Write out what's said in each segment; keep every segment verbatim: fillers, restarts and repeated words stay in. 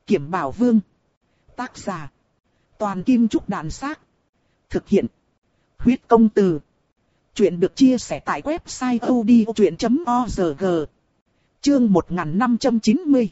Kiểm Bảo Vương. Tác giả. Toàn Kim Trúc Đàn Xác. Thực hiện. Huyết Công Từ. Chuyện được chia sẻ tại website odchuyện chấm org. Chương một nghìn năm trăm chín mươi.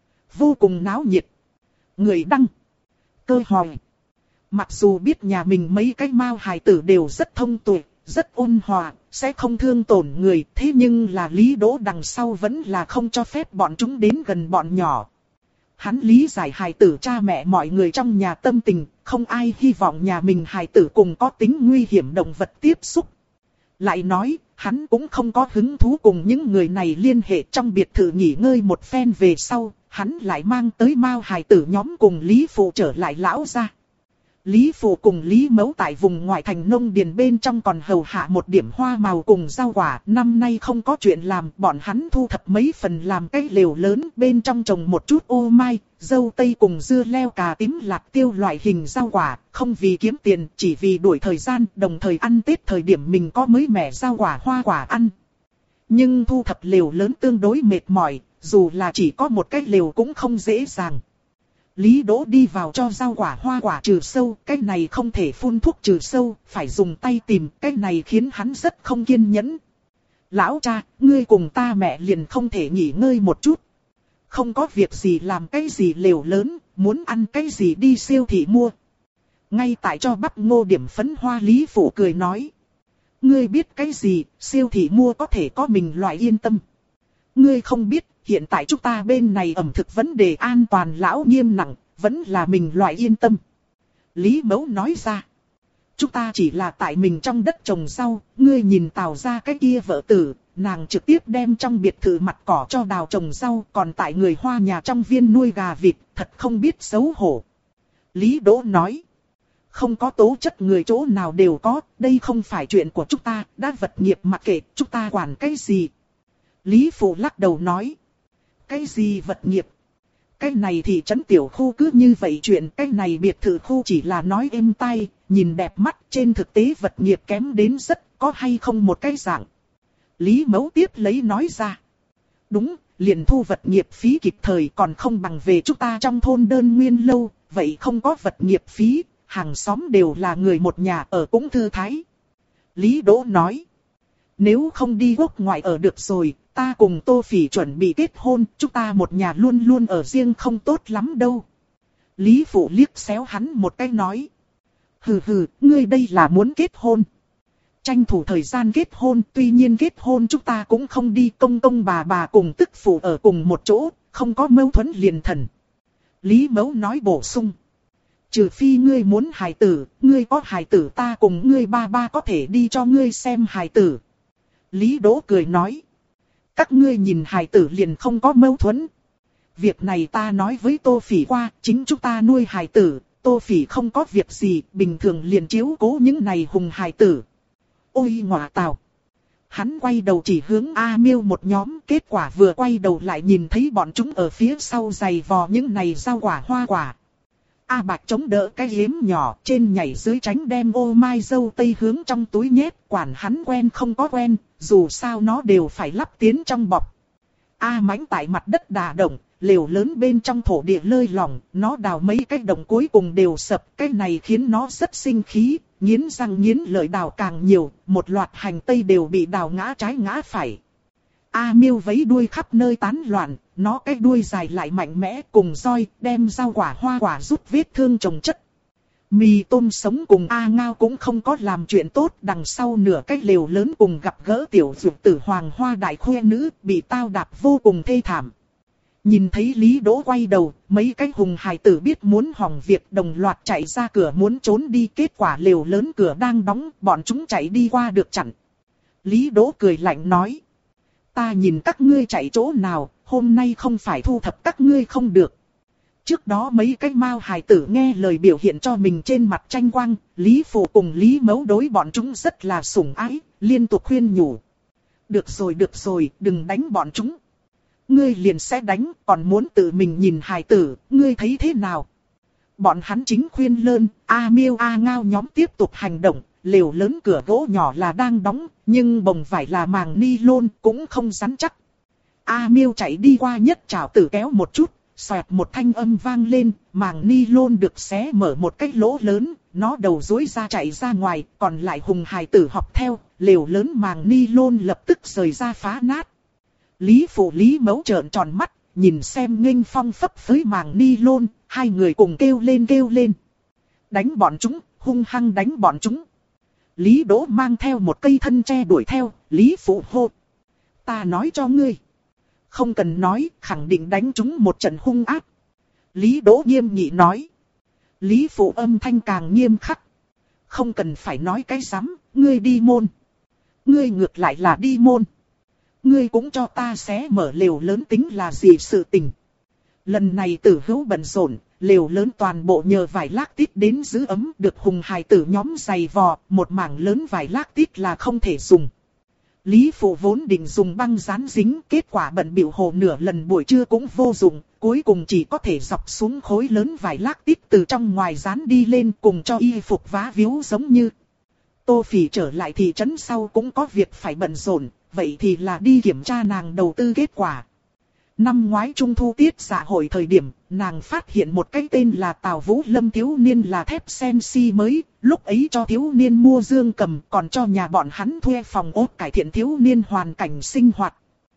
Vô cùng náo nhiệt. Người đăng. Cơ hỏi. Mặc dù biết nhà mình mấy cái mao hài tử đều rất thông tuệ, rất ôn hòa, sẽ không thương tổn người, thế nhưng là Lý Đỗ đằng sau vẫn là không cho phép bọn chúng đến gần bọn nhỏ. Hắn lý giải hài tử cha mẹ mọi người trong nhà tâm tình, không ai hy vọng nhà mình hài tử cùng có tính nguy hiểm động vật tiếp xúc. Lại nói, hắn cũng không có hứng thú cùng những người này liên hệ. Trong biệt thự nghỉ ngơi một phen về sau, hắn lại mang tới mao hài tử nhóm cùng Lý Phụ trở lại lão gia. Lý Phụ cùng Lý Mẫu tại vùng ngoại thành nông điền bên trong còn hầu hạ một điểm hoa màu cùng rau quả. Năm nay không có chuyện làm, bọn hắn thu thập mấy phần làm cái lều lớn, bên trong trồng một chút ô mai, dâu tây cùng dưa leo, cà tím, lạc tiêu loại hình rau quả, không vì kiếm tiền, chỉ vì đuổi thời gian, đồng thời ăn Tết thời điểm mình có mới mẻ rau quả hoa quả ăn. Nhưng thu thập lều lớn tương đối mệt mỏi, dù là chỉ có một cái lều cũng không dễ dàng. Lý Đỗ đi vào cho rau quả hoa quả trừ sâu, cái này không thể phun thuốc trừ sâu, phải dùng tay tìm, cái này khiến hắn rất không kiên nhẫn. Lão cha, ngươi cùng ta mẹ liền không thể nghỉ ngơi một chút. Không có việc gì làm cái gì lều lớn, muốn ăn cái gì đi siêu thị mua. Ngay tại cho bắp ngô điểm phấn hoa Lý Phụ cười nói. Ngươi biết cái gì, siêu thị mua có thể có mình loại yên tâm. Ngươi không biết. Hiện tại chúng ta bên này ẩm thực vấn đề an toàn lão nghiêm nặng, vẫn là mình loại yên tâm. Lý Mẫu nói ra. Chúng ta chỉ là tại mình trong đất trồng rau, ngươi nhìn Tào ra cái kia vợ tử, nàng trực tiếp đem trong biệt thự mặt cỏ cho đào trồng rau, còn tại người Hoa nhà trong viên nuôi gà vịt, thật không biết xấu hổ. Lý Đỗ nói. Không có tố chất người chỗ nào đều có, đây không phải chuyện của chúng ta, đã vật nghiệp mặc kệ, chúng ta quản cái gì. Lý Phụ lắc đầu nói. Cái gì vật nghiệp? Cái này thì trấn tiểu khu cứ như vậy chuyện, cái này biệt thự khu chỉ là nói êm tai, nhìn đẹp mắt, trên thực tế vật nghiệp kém đến rất, có hay không một cái dạng. Lý Mẫu tiếp lấy nói ra. Đúng, liền thu vật nghiệp phí kịp thời còn không bằng về chúng ta trong thôn đơn nguyên lâu, vậy không có vật nghiệp phí, hàng xóm đều là người một nhà ở cũng thư thái. Lý Đỗ nói. Nếu không đi quốc ngoại ở được rồi, ta cùng Tô Phỉ chuẩn bị kết hôn, chúng ta một nhà luôn luôn ở riêng không tốt lắm đâu. Lý Phụ liếc xéo hắn một cái nói. Hừ hừ, ngươi đây là muốn kết hôn. Tranh thủ thời gian kết hôn, tuy nhiên kết hôn chúng ta cũng không đi công công bà bà cùng tức phụ ở cùng một chỗ, không có mâu thuẫn liền thần. Lý Mẫu nói bổ sung. Trừ phi ngươi muốn hài tử, ngươi có hài tử ta cùng ngươi ba ba có thể đi cho ngươi xem hài tử. Lý Đỗ cười nói. Các ngươi nhìn hài tử liền không có mâu thuẫn. Việc này ta nói với Tô Phỉ qua, chính chúng ta nuôi hài tử, Tô Phỉ không có việc gì, bình thường liền chiếu cố những này hùng hài tử. Ôi ngọa tào. Hắn quay đầu chỉ hướng A Miêu một nhóm, kết quả vừa quay đầu lại nhìn thấy bọn chúng ở phía sau giày vò những này rau quả hoa quả. A Bạch chống đỡ cái yếm nhỏ, trên nhảy dưới tránh đem ô mai dâu tây hướng trong túi nhét, quản hắn quen không có quen, dù sao nó đều phải lắp tiến trong bọc. A Mãnh tại mặt đất đà động, lều lớn bên trong thổ địa lơi lỏng, nó đào mấy cái động cuối cùng đều sập, cái này khiến nó rất sinh khí, nghiến răng nghiến lợi đào càng nhiều, một loạt hành tây đều bị đào ngã trái ngã phải. A Miêu vấy đuôi khắp nơi tán loạn, nó cái đuôi dài lại mạnh mẽ cùng roi, đem rau quả hoa quả rút vết thương chồng chất. Mì tôm sống cùng A Ngao cũng không có làm chuyện tốt, đằng sau nửa cái lều lớn cùng gặp gỡ tiểu dược tử Hoàng Hoa đại khuê nữ, bị tao đạp vô cùng thê thảm. Nhìn thấy Lý Đỗ quay đầu, mấy cái hùng hài tử biết muốn hỏng việc đồng loạt chạy ra cửa muốn trốn đi, kết quả lều lớn cửa đang đóng, bọn chúng chạy đi qua được chặn. Lý Đỗ cười lạnh nói. Ta nhìn các ngươi chạy chỗ nào, hôm nay không phải thu thập các ngươi không được. Trước đó mấy cái mao hài tử nghe lời biểu hiện cho mình trên mặt tranh quang, Lý Phụ cùng Lý Mẫu đối bọn chúng rất là sủng ái, liên tục khuyên nhủ. Được rồi được rồi, đừng đánh bọn chúng. Ngươi liền sẽ đánh, còn muốn tự mình nhìn hài tử, ngươi thấy thế nào? Bọn hắn chính khuyên lơn, A Miêu A Ngao nhóm tiếp tục hành động, lều lớn cửa gỗ nhỏ là đang đóng, nhưng bồng vải là màng ni lôn cũng không rắn chắc. A Miêu chạy đi qua nhất trảo tử kéo một chút, xoẹt một thanh âm vang lên, màng ni lôn được xé mở một cái lỗ lớn, nó đầu duỗi ra chạy ra ngoài, còn lại hùng hài tử học theo, lều lớn màng ni lôn lập tức rời ra phá nát. Lý Phụ Lý Mẫu trợn tròn mắt, nhìn xem Nghênh Phong phấp phới màng ni lôn, hai người cùng kêu lên kêu lên. Đánh bọn chúng, hung hăng đánh bọn chúng. Lý Đỗ mang theo một cây thân tre đuổi theo, Lý Phụ hô. Ta nói cho ngươi. Không cần nói, khẳng định đánh chúng một trận hung ác. Lý Đỗ nghiêm nghị nói. Lý Phụ âm thanh càng nghiêm khắc. Không cần phải nói cái rắm, ngươi đi môn. Ngươi ngược lại là đi môn. Ngươi cũng cho ta xé mở lều lớn tính là gì sự tình. Lần này Tử Hữu bận rộn, lều lớn toàn bộ nhờ vải lác tít đến giữ ấm, được hùng hài tử nhóm giày vò, một mảng lớn vải lác tít là không thể dùng. Lý Phụ vốn định dùng băng dán dính, kết quả bận bịu hồ nửa lần buổi trưa cũng vô dụng, cuối cùng chỉ có thể dọc xuống khối lớn vải lác tít từ trong ngoài dán đi lên cùng cho y phục vá víu giống như. Tô Phỉ trở lại thị trấn sau cũng có việc phải bận rộn, vậy thì là đi kiểm tra nàng đầu tư kết quả. Năm ngoái trung thu tiết dạ hội thời điểm, nàng phát hiện một cái tên là Tào Vũ Lâm thiếu niên là thép Sensi mới, lúc ấy cho thiếu niên mua dương cầm, còn cho nhà bọn hắn thuê phòng ốt cải thiện thiếu niên hoàn cảnh sinh hoạt.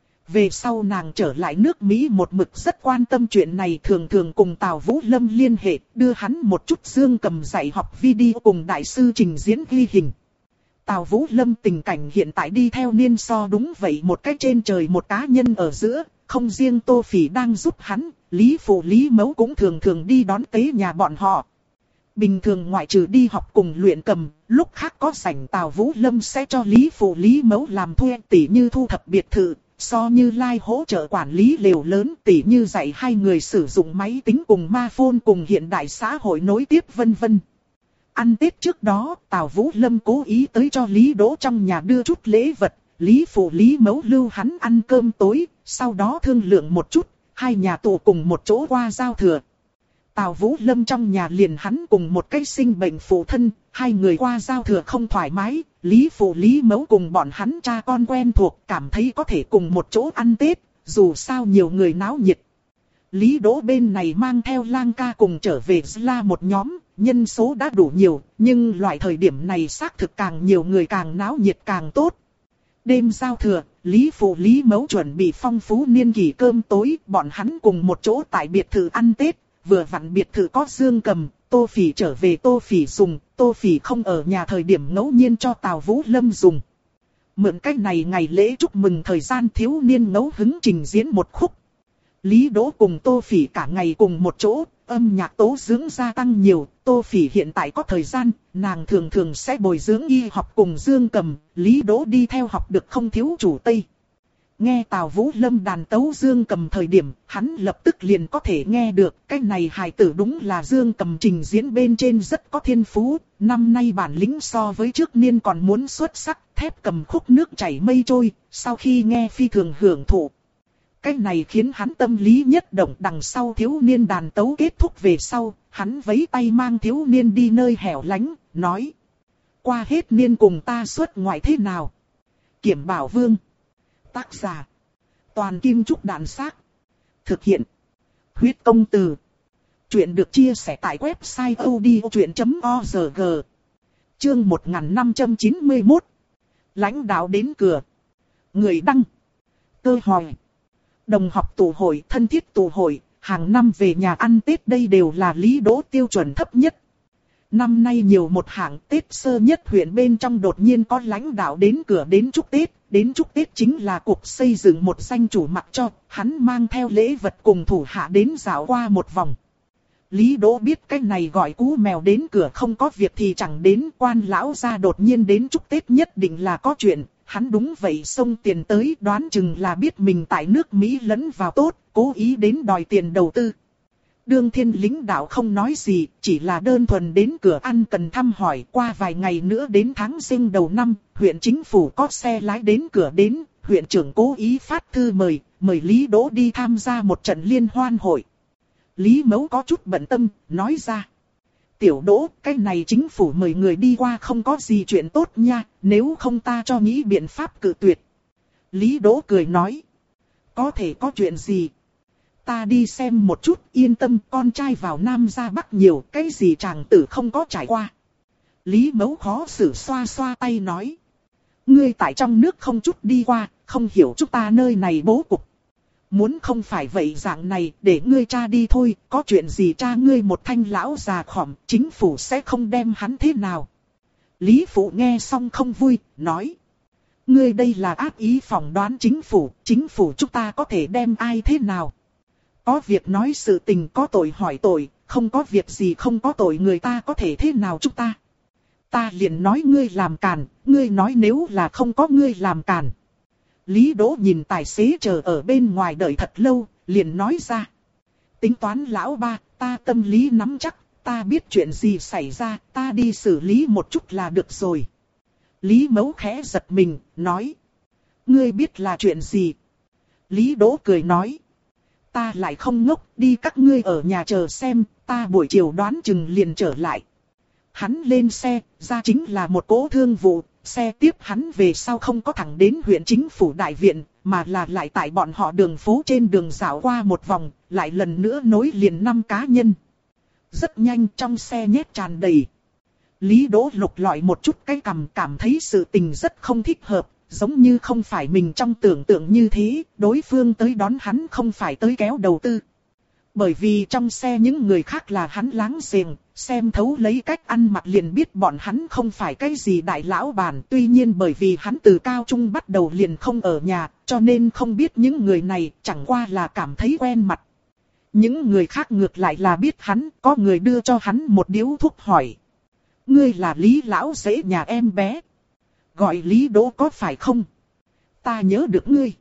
Về sau nàng trở lại nước Mỹ một mực rất quan tâm chuyện này, thường thường cùng Tào Vũ Lâm liên hệ, đưa hắn một chút dương cầm dạy học video cùng đại sư trình diễn ghi hình. Tào Vũ Lâm tình cảnh hiện tại đi theo niên so đúng vậy, một cái trên trời một cá nhân ở giữa. Không riêng Tô Phỉ đang giúp hắn, Lý Phụ Lý Mẫu cũng thường thường đi đón tế nhà bọn họ. Bình thường ngoại trừ đi học cùng luyện cầm, lúc khác có rảnh Tào Vũ Lâm sẽ cho Lý Phụ Lý Mẫu làm thuê, tỉ như thu thập biệt thự, so như lai hỗ trợ quản lý lều lớn, tỉ như dạy hai người sử dụng máy tính cùng ma phone cùng hiện đại xã hội nối tiếp vân vân. Ăn Tết trước đó, Tào Vũ Lâm cố ý tới cho Lý Đỗ trong nhà đưa chút lễ vật. Lý Phụ Lý Mẫu lưu hắn ăn cơm tối, sau đó thương lượng một chút, hai nhà tụ cùng một chỗ qua giao thừa. Tào Vũ Lâm trong nhà liền hắn cùng một cái sinh bệnh phụ thân, hai người qua giao thừa không thoải mái, Lý Phụ Lý Mẫu cùng bọn hắn cha con quen thuộc, cảm thấy có thể cùng một chỗ ăn Tết, dù sao nhiều người náo nhiệt. Lý Đỗ bên này mang theo Lang ca cùng trở về là một nhóm, nhân số đã đủ nhiều, nhưng loại thời điểm này xác thực càng nhiều người càng náo nhiệt càng tốt. Đêm giao thừa, Lý Phụ Lý Mẫu chuẩn bị phong phú niên kỳ cơm tối, bọn hắn cùng một chỗ tại biệt thự ăn Tết, vừa vặn biệt thự có dương cầm, Tô Phỉ trở về Tô Phỉ dùng, Tô Phỉ không ở nhà thời điểm ngẫu nhiên cho Tào Vũ Lâm dùng. Mượn cách này ngày lễ chúc mừng thời gian thiếu niên ngẫu hứng trình diễn một khúc. Lý Đỗ cùng Tô Phỉ cả ngày cùng một chỗ, âm nhạc tố dưỡng gia tăng nhiều, Tô Phỉ hiện tại có thời gian, nàng thường thường sẽ bồi dưỡng y học cùng dương cầm, Lý Đỗ đi theo học được không thiếu chủ Tây. Nghe Tào Vũ Lâm đàn tấu dương cầm thời điểm, hắn lập tức liền có thể nghe được, cái này hài tử đúng là dương cầm trình diễn bên trên rất có thiên phú, năm nay bản lĩnh so với trước niên còn muốn xuất sắc, thép cầm khúc nước chảy mây trôi, sau khi nghe phi thường hưởng thụ. Cái này khiến hắn tâm lý nhất động, đằng sau thiếu niên đàn tấu kết thúc về sau, hắn vẫy tay mang thiếu niên đi nơi hẻo lánh, nói. Qua hết niên cùng ta xuất ngoại thế nào? Kiểm Bảo Vương. Tác giả. Toàn Kim Trúc Đạn Xác. Thực hiện. Huyết Công Từ. Chuyện được chia sẻ tại website odchuyện chấm org. Chương một nghìn năm trăm chín mươi mốt. Lãnh đạo đến cửa. Người đăng. Cơ hỏi. Đồng học tụ hội, thân thiết tụ hội, hàng năm về nhà ăn Tết đây đều là Lý Đỗ tiêu chuẩn thấp nhất. Năm nay nhiều một hạng Tết sơ nhất huyện bên trong đột nhiên có lãnh đạo đến cửa đến chúc Tết, đến chúc Tết chính là cục xây dựng một danh chủ mặc cho, hắn mang theo lễ vật cùng thủ hạ đến dạo qua một vòng. Lý Đỗ biết cái này gọi cú mèo đến cửa không có việc thì chẳng đến, quan lão gia đột nhiên đến chúc Tết nhất định là có chuyện. Hắn đúng vậy xông tiền tới, đoán chừng là biết mình tại nước Mỹ lẫn vào tốt, cố ý đến đòi tiền đầu tư. Đương Thiên lãnh đạo không nói gì, chỉ là đơn thuần đến cửa ăn cần thăm hỏi. Qua vài ngày nữa đến tháng Giêng đầu năm, huyện chính phủ có xe lái đến cửa đến, huyện trưởng cố ý phát thư mời, mời Lý Đỗ đi tham gia một trận liên hoan hội. Lý Mẫu có chút bận tâm, nói ra. Tiểu Đỗ, cái này chính phủ mời người đi qua không có gì chuyện tốt nha, nếu không ta cho nghĩ biện pháp cự tuyệt. Lý Đỗ cười nói. Có thể có chuyện gì? ta đi xem một chút, yên tâm, con trai vào Nam ra Bắc nhiều, cái gì chàng tử không có trải qua. Lý Mẫu khó xử xoa xoa tay nói. Ngươi tại trong nước không chút đi qua, không hiểu chúng ta nơi này bố cục. Muốn không phải vậy dạng này, để ngươi cha đi thôi, có chuyện gì cha ngươi một thanh lão già khỏm, chính phủ sẽ không đem hắn thế nào. Lý Phụ nghe xong không vui, nói. Ngươi đây là ác ý phỏng đoán chính phủ, chính phủ chúng ta có thể đem ai thế nào. Có việc nói sự tình, có tội hỏi tội, không có việc gì không có tội người ta có thể thế nào chúng ta. Ta liền nói ngươi làm càn, ngươi nói nếu là không có ngươi làm càn. Lý Đỗ nhìn tài xế chờ ở bên ngoài đợi thật lâu, liền nói ra. Tính toán lão ba, ta tâm lý nắm chắc, ta biết chuyện gì xảy ra, ta đi xử lý một chút là được rồi. Lý Mẫu khẽ giật mình, nói. Ngươi biết là chuyện gì? Lý Đỗ cười nói. Ta lại không ngốc, đi các ngươi ở nhà chờ xem, ta buổi chiều đoán chừng liền trở lại. Hắn lên xe, ra chính là một cỗ thương vụ, xe tiếp hắn về sau không có thẳng đến huyện chính phủ đại viện, mà là lại tại bọn họ đường phố trên đường dạo qua một vòng, lại lần nữa nối liền năm cá nhân. Rất nhanh trong xe nhét tràn đầy. Lý Đỗ lục lọi một chút cái cằm, cảm thấy sự tình rất không thích hợp, giống như không phải mình trong tưởng tượng như thế, đối phương tới đón hắn không phải tới kéo đầu tư. Bởi vì trong xe những người khác là hắn láng giềng, xem thấu lấy cách ăn mặc liền biết bọn hắn không phải cái gì đại lão bản. Tuy nhiên bởi vì hắn từ cao trung bắt đầu liền không ở nhà, cho nên không biết những người này, chẳng qua là cảm thấy quen mặt. Những người khác ngược lại là biết hắn, có người đưa cho hắn một điếu thuốc hỏi. Ngươi là Lý lão rể nhà em bé. Gọi Lý Đỗ có phải không? Ta nhớ được ngươi.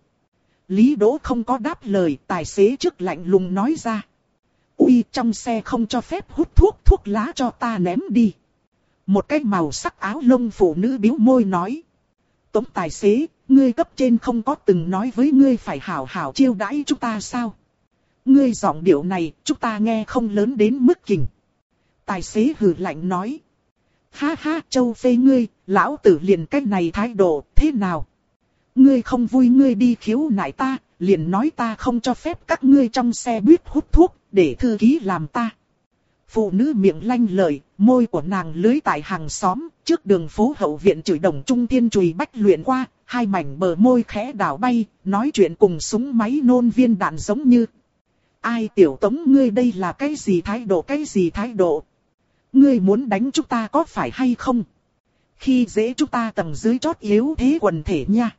Lý Đỗ không có đáp lời, tài xế trước lạnh lùng nói ra. Ui, trong xe không cho phép hút thuốc, thuốc lá cho ta ném đi. Một cái màu sắc áo lông phụ nữ bĩu môi nói. Tống tài xế, ngươi cấp trên không có từng nói với ngươi phải hảo hảo chiêu đãi chúng ta sao? Ngươi giọng điệu này, chúng ta nghe không lớn đến mức kình. Tài xế hừ lạnh nói. Ha ha, châu phê ngươi, lão tử liền cách này thái độ, thế nào? Ngươi không vui ngươi đi khiếu nại ta, liền nói ta không cho phép các ngươi trong xe buýt hút thuốc, để thư ký làm ta. Phụ nữ miệng lanh lợi, môi của nàng lưới tại hàng xóm, trước đường phố hậu viện chửi đồng trung thiên chùy bách luyện qua, hai mảnh bờ môi khẽ đảo bay, nói chuyện cùng súng máy nôn viên đạn giống như. Ai tiểu Tống ngươi đây là cái gì thái độ cái gì thái độ? Ngươi muốn đánh chúng ta có phải hay không? Khi dễ chúng ta tầng dưới chót yếu thế quần thể nha.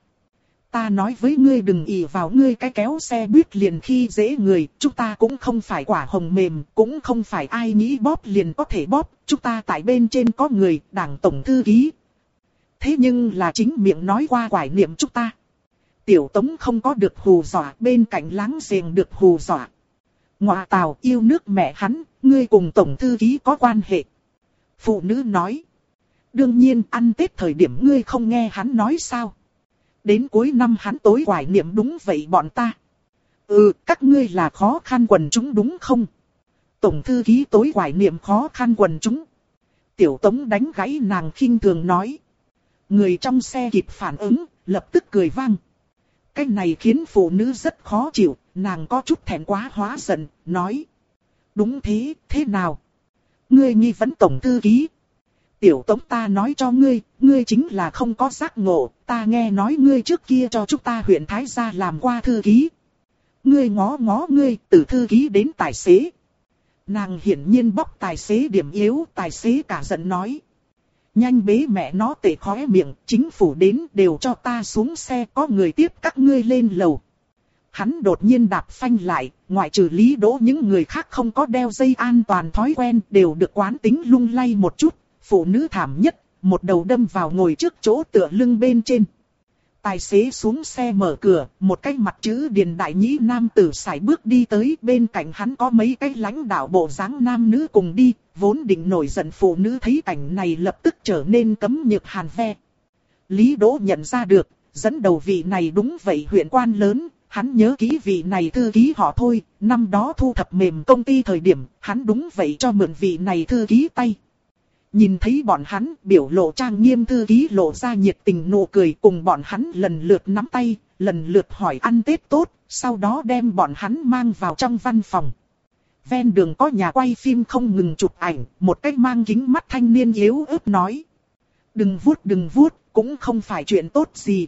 Ta nói với ngươi đừng ỷ vào ngươi cái kéo xe buýt liền khi dễ người, chúng ta cũng không phải quả hồng mềm, cũng không phải ai nghĩ bóp liền có thể bóp, chúng ta tại bên trên có người, đảng tổng thư ký. Thế nhưng là chính miệng nói qua quải niệm chúng ta. Tiểu Tống không có được hù dọa, bên cạnh láng giềng được hù dọa. Ngoại tào yêu nước mẹ hắn, ngươi cùng tổng thư ký có quan hệ. Phụ nữ nói. Đương nhiên ăn Tết thời điểm ngươi không nghe hắn nói sao. Đến cuối năm hắn tối quải niệm đúng vậy bọn ta. Ừ, các ngươi là khó khăn quần chúng đúng không? Tổng thư ký tối quải niệm khó khăn quần chúng. Tiểu Tống đánh gãy nàng khinh thường nói. Người trong xe kịp phản ứng, lập tức cười vang. Cái này khiến phụ nữ rất khó chịu, nàng có chút thẹn quá hóa giận, nói. Đúng thế, thế nào? Ngươi nghi vấn tổng thư ký. Tiểu Tống ta nói cho ngươi, ngươi chính là không có giác ngộ, ta nghe nói ngươi trước kia cho chúng ta huyện Thái Gia làm qua thư ký. Ngươi ngó ngó ngươi, từ thư ký đến tài xế. Nàng hiển nhiên bóc tài xế điểm yếu, tài xế cả giận nói. Nhanh bế mẹ nó tệ khóe miệng, chính phủ đến đều cho ta xuống xe có người tiếp các ngươi lên lầu. Hắn đột nhiên đạp phanh lại, ngoại trừ Lý Đỗ những người khác không có đeo dây an toàn thói quen đều được quán tính lung lay một chút. Phụ nữ thảm nhất, một đầu đâm vào ngồi trước chỗ tựa lưng bên trên. Tài xế xuống xe mở cửa, một cái mặt chữ điền đại nhĩ nam tử sải bước đi tới, bên cạnh hắn có mấy cái lãnh đạo bộ dáng nam nữ cùng đi, vốn định nổi giận phụ nữ thấy cảnh này lập tức trở nên cấm nhược hàn ve. Lý Đỗ nhận ra được, dẫn đầu vị này đúng vậy huyện quan lớn, hắn nhớ kỹ vị này thư ký họ Thôi, năm đó thu thập mềm công ty thời điểm, hắn đúng vậy cho mượn vị này thư ký tay. Nhìn thấy bọn hắn, biểu lộ trang nghiêm thư ký lộ ra nhiệt tình nụ cười, cùng bọn hắn lần lượt nắm tay, lần lượt hỏi ăn Tết tốt, sau đó đem bọn hắn mang vào trong văn phòng. Ven đường có nhà quay phim không ngừng chụp ảnh, một cái mang kính mắt thanh niên yếu ớt nói. Đừng vuốt đừng vuốt, cũng không phải chuyện tốt gì.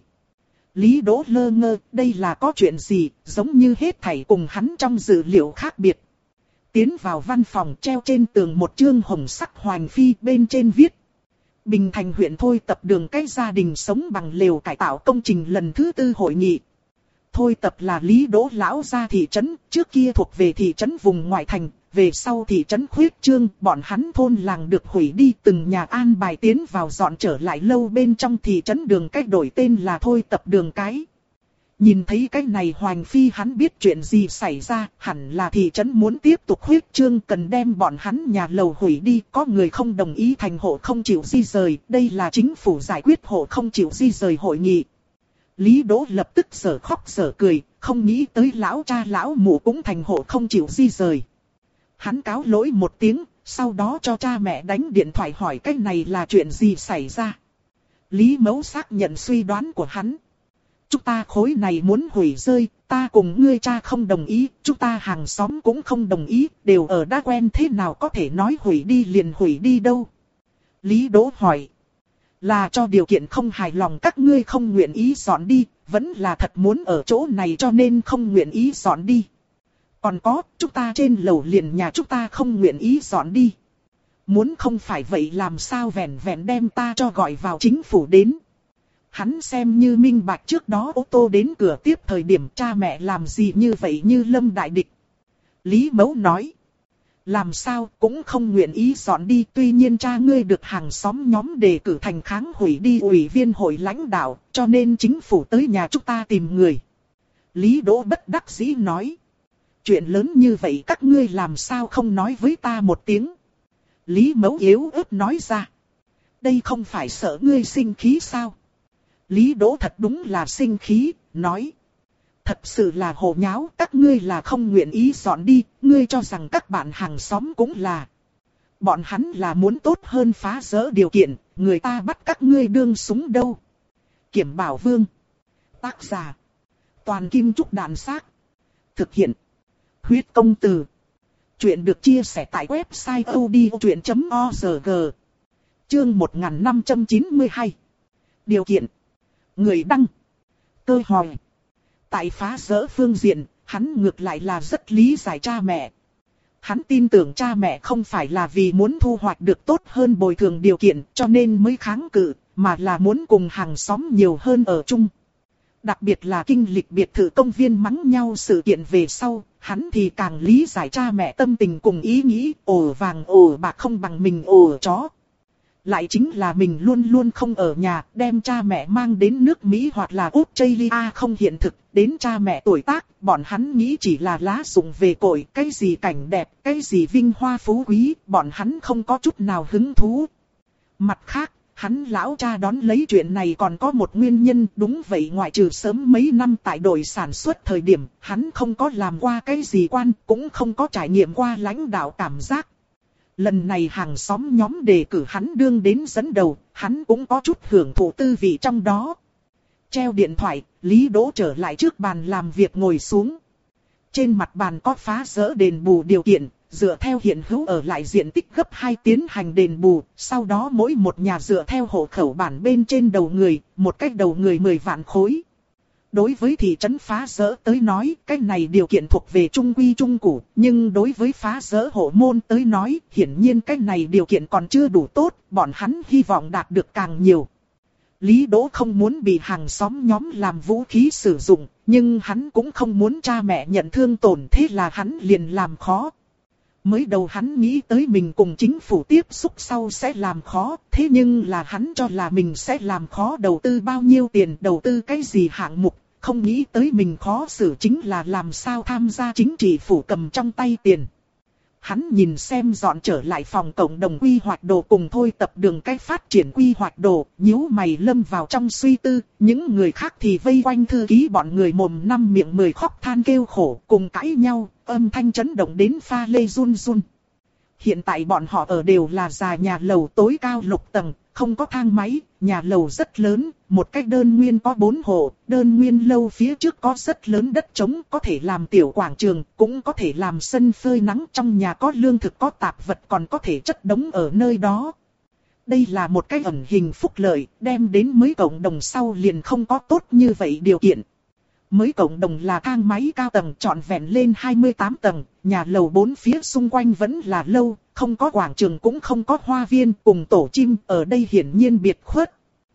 Lý Đỗ lơ ngơ, đây là có chuyện gì, giống như hết thảy cùng hắn trong dữ liệu khác biệt. Tiến vào văn phòng, treo trên tường một chương hồng sắc hoành phi, bên trên viết. Bình Thành huyện Thôi Tập Đường cái gia đình sống bằng lều cải tạo công trình lần thứ tư hội nghị. Thôi Tập là Lý Đỗ lão gia thị trấn, trước kia thuộc về thị trấn vùng ngoại thành, về sau thị trấn khuyết trương, bọn hắn thôn làng được hủy đi, từng nhà an bài tiến vào dọn trở lại lâu bên trong thị trấn đường cách đổi tên là Thôi Tập Đường cái. Nhìn thấy cái này hoành phi hắn biết chuyện gì xảy ra, hẳn là thị trấn muốn tiếp tục khuyết trương cần đem bọn hắn nhà lầu hủy đi, có người không đồng ý thành hộ không chịu di rời, đây là chính phủ giải quyết hộ không chịu di rời hội nghị. Lý Đỗ lập tức sở khóc sở cười, không nghĩ tới lão cha lão mụ cũng thành hộ không chịu di rời. Hắn cáo lỗi một tiếng, sau đó cho cha mẹ đánh điện thoại hỏi cái này là chuyện gì xảy ra. Lý Mẫu xác nhận suy đoán của hắn. Chúng ta khối này muốn hủy rơi, ta cùng ngươi cha không đồng ý, chúng ta hàng xóm cũng không đồng ý, đều ở đã quen thế nào có thể nói hủy đi liền hủy đi đâu. Lý Đỗ hỏi. Là cho điều kiện không hài lòng các ngươi không nguyện ý dọn đi, vẫn là thật muốn ở chỗ này cho nên không nguyện ý dọn đi. Còn có, chúng ta trên lầu liền nhà chúng ta không nguyện ý dọn đi. Muốn không phải vậy làm sao vẹn vẹn đem ta cho gọi vào chính phủ đến. Hắn xem như minh bạch trước đó ô tô đến cửa tiếp thời điểm cha mẹ làm gì như vậy như lâm đại địch. Lý Mẫu nói. Làm sao cũng không nguyện ý dọn đi, tuy nhiên cha ngươi được hàng xóm nhóm đề cử thành kháng hủy đi ủy viên hội lãnh đạo, cho nên chính phủ tới nhà chúng ta tìm người. Lý Đỗ bất đắc dĩ nói. Chuyện lớn như vậy các ngươi làm sao không nói với ta một tiếng. Lý Mẫu yếu ớt nói ra. Đây không phải sợ ngươi sinh khí sao? Lý Đỗ thật đúng là sinh khí, nói. Thật sự là hồ nháo, các ngươi là không nguyện ý dọn đi, ngươi cho rằng các bạn hàng xóm cũng là. Bọn hắn là muốn tốt hơn phá rỡ điều kiện, người ta bắt các ngươi đương súng đâu. Kiểm Bảo Vương. Tác giả. Toàn Kim Trúc Đàn Xác. Thực hiện. Huyết Công Từ. Chuyện được chia sẻ tại website odchuyện chấm org. Chương một nghìn năm trăm chín mươi hai. Điều kiện. Người đăng. Cơ hỏi. Tại phá rỡ phương diện, hắn ngược lại là rất lý giải cha mẹ. Hắn tin tưởng cha mẹ không phải là vì muốn thu hoạch được tốt hơn bồi thường điều kiện cho nên mới kháng cự, mà là muốn cùng hàng xóm nhiều hơn ở chung. Đặc biệt là kinh lịch biệt thự công viên mắng nhau sự kiện về sau, hắn thì càng lý giải cha mẹ tâm tình cùng ý nghĩ ổ vàng ổ bạc không bằng mình ổ chó. Lại chính là mình luôn luôn không ở nhà, đem cha mẹ mang đến nước Mỹ hoặc là Australia không hiện thực, đến cha mẹ tuổi tác, bọn hắn nghĩ chỉ là lá rụng về cội, cái gì cảnh đẹp, cái gì vinh hoa phú quý, bọn hắn không có chút nào hứng thú. Mặt khác, hắn lão cha đón lấy chuyện này còn có một nguyên nhân, đúng vậy ngoại trừ sớm mấy năm tại đội sản xuất thời điểm, hắn không có làm qua cái gì quan, cũng không có trải nghiệm qua lãnh đạo cảm giác. Lần này hàng xóm nhóm đề cử hắn đương đến dẫn đầu, hắn cũng có chút hưởng thụ tư vị trong đó. Treo điện thoại, Lý Đỗ trở lại trước bàn làm việc ngồi xuống. Trên mặt bàn có phá rỡ đền bù điều kiện, dựa theo hiện hữu ở lại diện tích gấp hai tiến hành đền bù, sau đó mỗi một nhà dựa theo hộ khẩu bản bên trên đầu người, một cách đầu người mười vạn khối. Đối với thị trấn phá rỡ tới nói, cái này điều kiện thuộc về trung quy trung củ, nhưng đối với phá rỡ hộ môn tới nói, hiển nhiên cái này điều kiện còn chưa đủ tốt, bọn hắn hy vọng đạt được càng nhiều. Lý Đỗ không muốn bị hàng xóm nhóm làm vũ khí sử dụng, nhưng hắn cũng không muốn cha mẹ nhận thương tổn, thế là hắn liền làm khó. Mới đầu hắn nghĩ tới mình cùng chính phủ tiếp xúc sau sẽ làm khó, thế nhưng là hắn cho là mình sẽ làm khó đầu tư bao nhiêu tiền, đầu tư cái gì hạng mục, không nghĩ tới mình khó xử chính là làm sao tham gia chính trị phủ cầm trong tay tiền. Hắn nhìn xem dọn trở lại phòng cộng đồng quy hoạch đồ cùng Thôi Tập Đường cách phát triển quy hoạch đồ, nhíu mày lâm vào trong suy tư, những người khác thì vây quanh thư ký bọn người mồm năm miệng mười khóc than kêu khổ, cùng cãi nhau, âm thanh chấn động đến pha lê run run. hiện tại bọn họ ở đều là già nhà lầu tối cao lục tầng, không có thang máy, nhà lầu rất lớn, một cái đơn nguyên có bốn hộ, đơn nguyên lâu phía trước có rất lớn đất trống, có thể làm tiểu quảng trường, cũng có thể làm sân phơi nắng, trong nhà có lương thực có tạp vật còn có thể chất đống ở nơi đó. Đây là một cái ẩn hình phúc lợi, đem đến mới cộng đồng sau liền không có tốt như vậy điều kiện. Mới cộng đồng là thang máy cao tầng trọn vẹn lên hai mươi tám tầng, nhà lầu bốn phía xung quanh vẫn là lâu, không có quảng trường cũng không có hoa viên cùng tổ chim, ở đây hiển nhiên biệt khuất.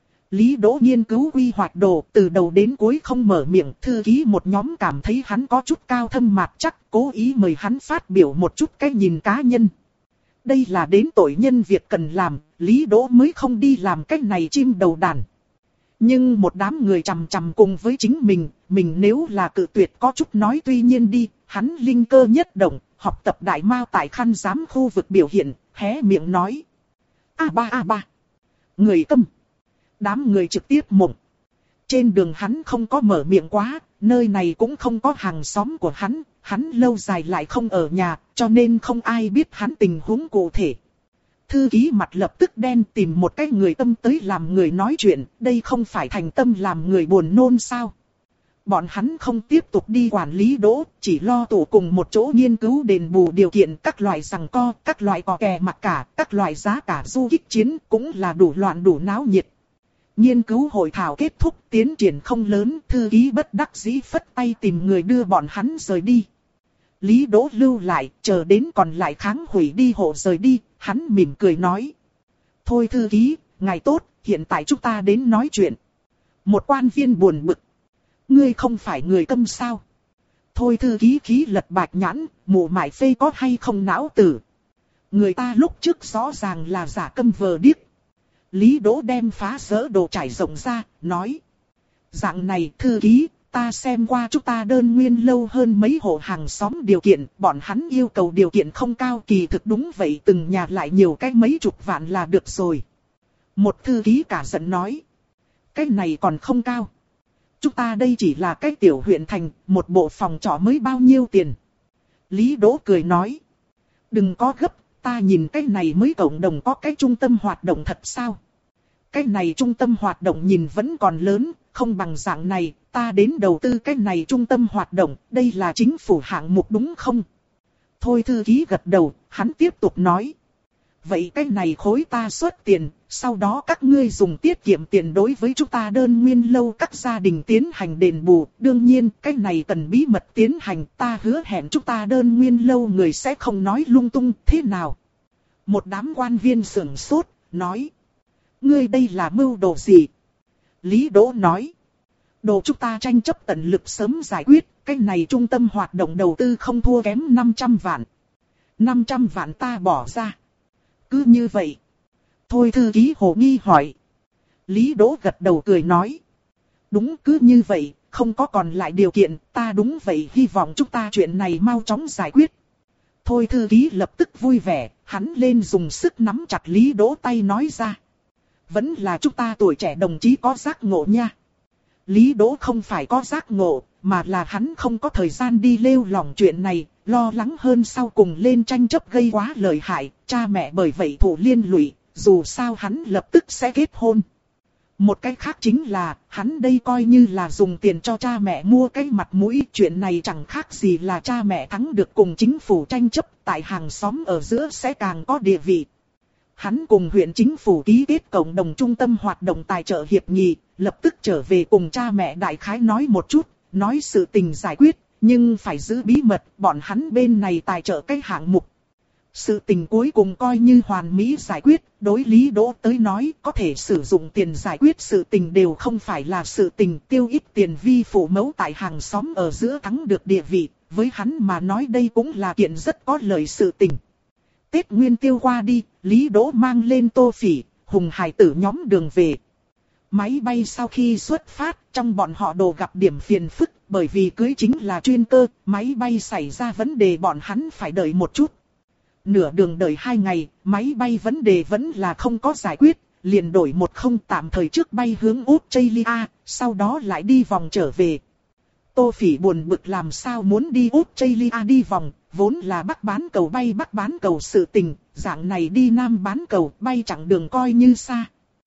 Lý Đỗ nghiên cứu quy hoạch đồ, từ đầu đến cuối không mở miệng, thư ký một nhóm cảm thấy hắn có chút cao thâm mạt chắc, cố ý mời hắn phát biểu một chút cái nhìn cá nhân. Đây là đến tội nhân việc cần làm, Lý Đỗ mới không đi làm cái này chim đầu đàn. Nhưng một đám người chằm chằm cùng với chính mình, mình nếu là cự tuyệt có chút nói tuy nhiên đi, hắn linh cơ nhất động, học tập đại mao tại khăn giám khu vực biểu hiện, hé miệng nói. A ba a ba. Người câm. Đám người trực tiếp mộng. Trên đường hắn không có mở miệng quá, nơi này cũng không có hàng xóm của hắn, hắn lâu dài lại không ở nhà, cho nên không ai biết hắn tình huống cụ thể. Thư ký mặt lập tức đen tìm một cái người tâm tới làm người nói chuyện, đây không phải thành tâm làm người buồn nôn sao. Bọn hắn không tiếp tục đi quản lý Đỗ, chỉ lo tụ cùng một chỗ nghiên cứu đền bù điều kiện các loại giằng co, các loại cò kè mặc cả, các loại giá cả du kích chiến cũng là đủ loạn đủ náo nhiệt. Nghiên cứu hội thảo kết thúc tiến triển không lớn, thư ký bất đắc dĩ phất tay tìm người đưa bọn hắn rời đi. Lý Đỗ lưu lại, chờ đến còn lại kháng hủy đi hộ rời đi, hắn mỉm cười nói. Thôi thư ký, ngài tốt, hiện tại chúng ta đến nói chuyện. Một quan viên buồn bực. Ngươi không phải người câm sao? Thôi thư ký khí lật bạch nhãn, mụ mải phê có hay không não tử. Người ta lúc trước rõ ràng là giả câm vờ điếc. Lý Đỗ đem phá vỡ đồ trải rộng ra, nói. Dạng này thư ký, ta xem qua chúng ta đơn nguyên lâu hơn mấy hộ hàng xóm điều kiện, bọn hắn yêu cầu điều kiện không cao, kỳ thực đúng vậy, từng nhà lại nhiều cái mấy chục vạn là được rồi. Một thư ký cả giận nói. Cái này còn không cao. Chúng ta đây chỉ là cái tiểu huyện thành, một bộ phòng trọ mới bao nhiêu tiền. Lý Đỗ cười nói. Đừng có gấp, ta nhìn cái này mới cộng đồng có cái trung tâm hoạt động thật sao. Cái này trung tâm hoạt động nhìn vẫn còn lớn, không bằng dạng này, ta đến đầu tư cái này trung tâm hoạt động, đây là chính phủ hạng mục đúng không? Thôi thư ký gật đầu, hắn tiếp tục nói. Vậy cái này khối ta xuất tiền, sau đó các ngươi dùng tiết kiệm tiền đối với chúng ta đơn nguyên lâu các gia đình tiến hành đền bù. Đương nhiên, cái này cần bí mật tiến hành, ta hứa hẹn chúng ta đơn nguyên lâu người sẽ không nói lung tung thế nào. Một đám quan viên sửng sốt, nói. Ngươi đây là mưu đồ gì? Lý Đỗ nói. Đồ chúng ta tranh chấp tận lực sớm giải quyết, cái này trung tâm hoạt động đầu tư không thua kém năm trăm vạn. năm trăm vạn ta bỏ ra. Cứ như vậy. Thôi thư ký hồ nghi hỏi. Lý Đỗ gật đầu cười nói. Đúng cứ như vậy, không có còn lại điều kiện, ta đúng vậy hy vọng chúng ta chuyện này mau chóng giải quyết. Thôi thư ký lập tức vui vẻ, hắn lên dùng sức nắm chặt Lý Đỗ tay nói ra. Vẫn là chúng ta tuổi trẻ đồng chí có giác ngộ nha. Lý Đỗ không phải có giác ngộ, mà là hắn không có thời gian đi lêu lỏng chuyện này, lo lắng hơn sau cùng lên tranh chấp gây quá lợi hại, cha mẹ bởi vậy thụ liên lụy, dù sao hắn lập tức sẽ kết hôn. Một cách khác chính là, hắn đây coi như là dùng tiền cho cha mẹ mua cái mặt mũi, chuyện này chẳng khác gì là cha mẹ thắng được cùng chính phủ tranh chấp, tại hàng xóm ở giữa sẽ càng có địa vị. Hắn cùng huyện chính phủ ký kết cộng đồng trung tâm hoạt động tài trợ hiệp nghị, lập tức trở về cùng cha mẹ đại khái nói một chút, nói sự tình giải quyết, nhưng phải giữ bí mật, bọn hắn bên này tài trợ cái hạng mục. Sự tình cuối cùng coi như hoàn mỹ giải quyết, đối Lý Đỗ tới nói có thể sử dụng tiền giải quyết sự tình đều không phải là sự tình, tiêu ít tiền vi phụ mẫu tại hàng xóm ở giữa thắng được địa vị, với hắn mà nói đây cũng là kiện rất có lợi sự tình. Tết Nguyên Tiêu qua đi, Lý Đỗ mang lên Tô Phỉ, Hùng Hải tử nhóm đường về. Máy bay sau khi xuất phát, trong bọn họ đồ gặp điểm phiền phức, bởi vì cưới chính là chuyên cơ, máy bay xảy ra vấn đề bọn hắn phải đợi một chút. Nửa đường đợi hai ngày, máy bay vấn đề vẫn là không có giải quyết, liền đổi một không tạm thời trước bay hướng Australia, sau đó lại đi vòng trở về. Tô Phỉ buồn bực làm sao muốn đi Australia đi vòng, vốn là bắc bán cầu bay bắc bán cầu sự tình, dạng này đi nam bán cầu bay chẳng đường coi như xa.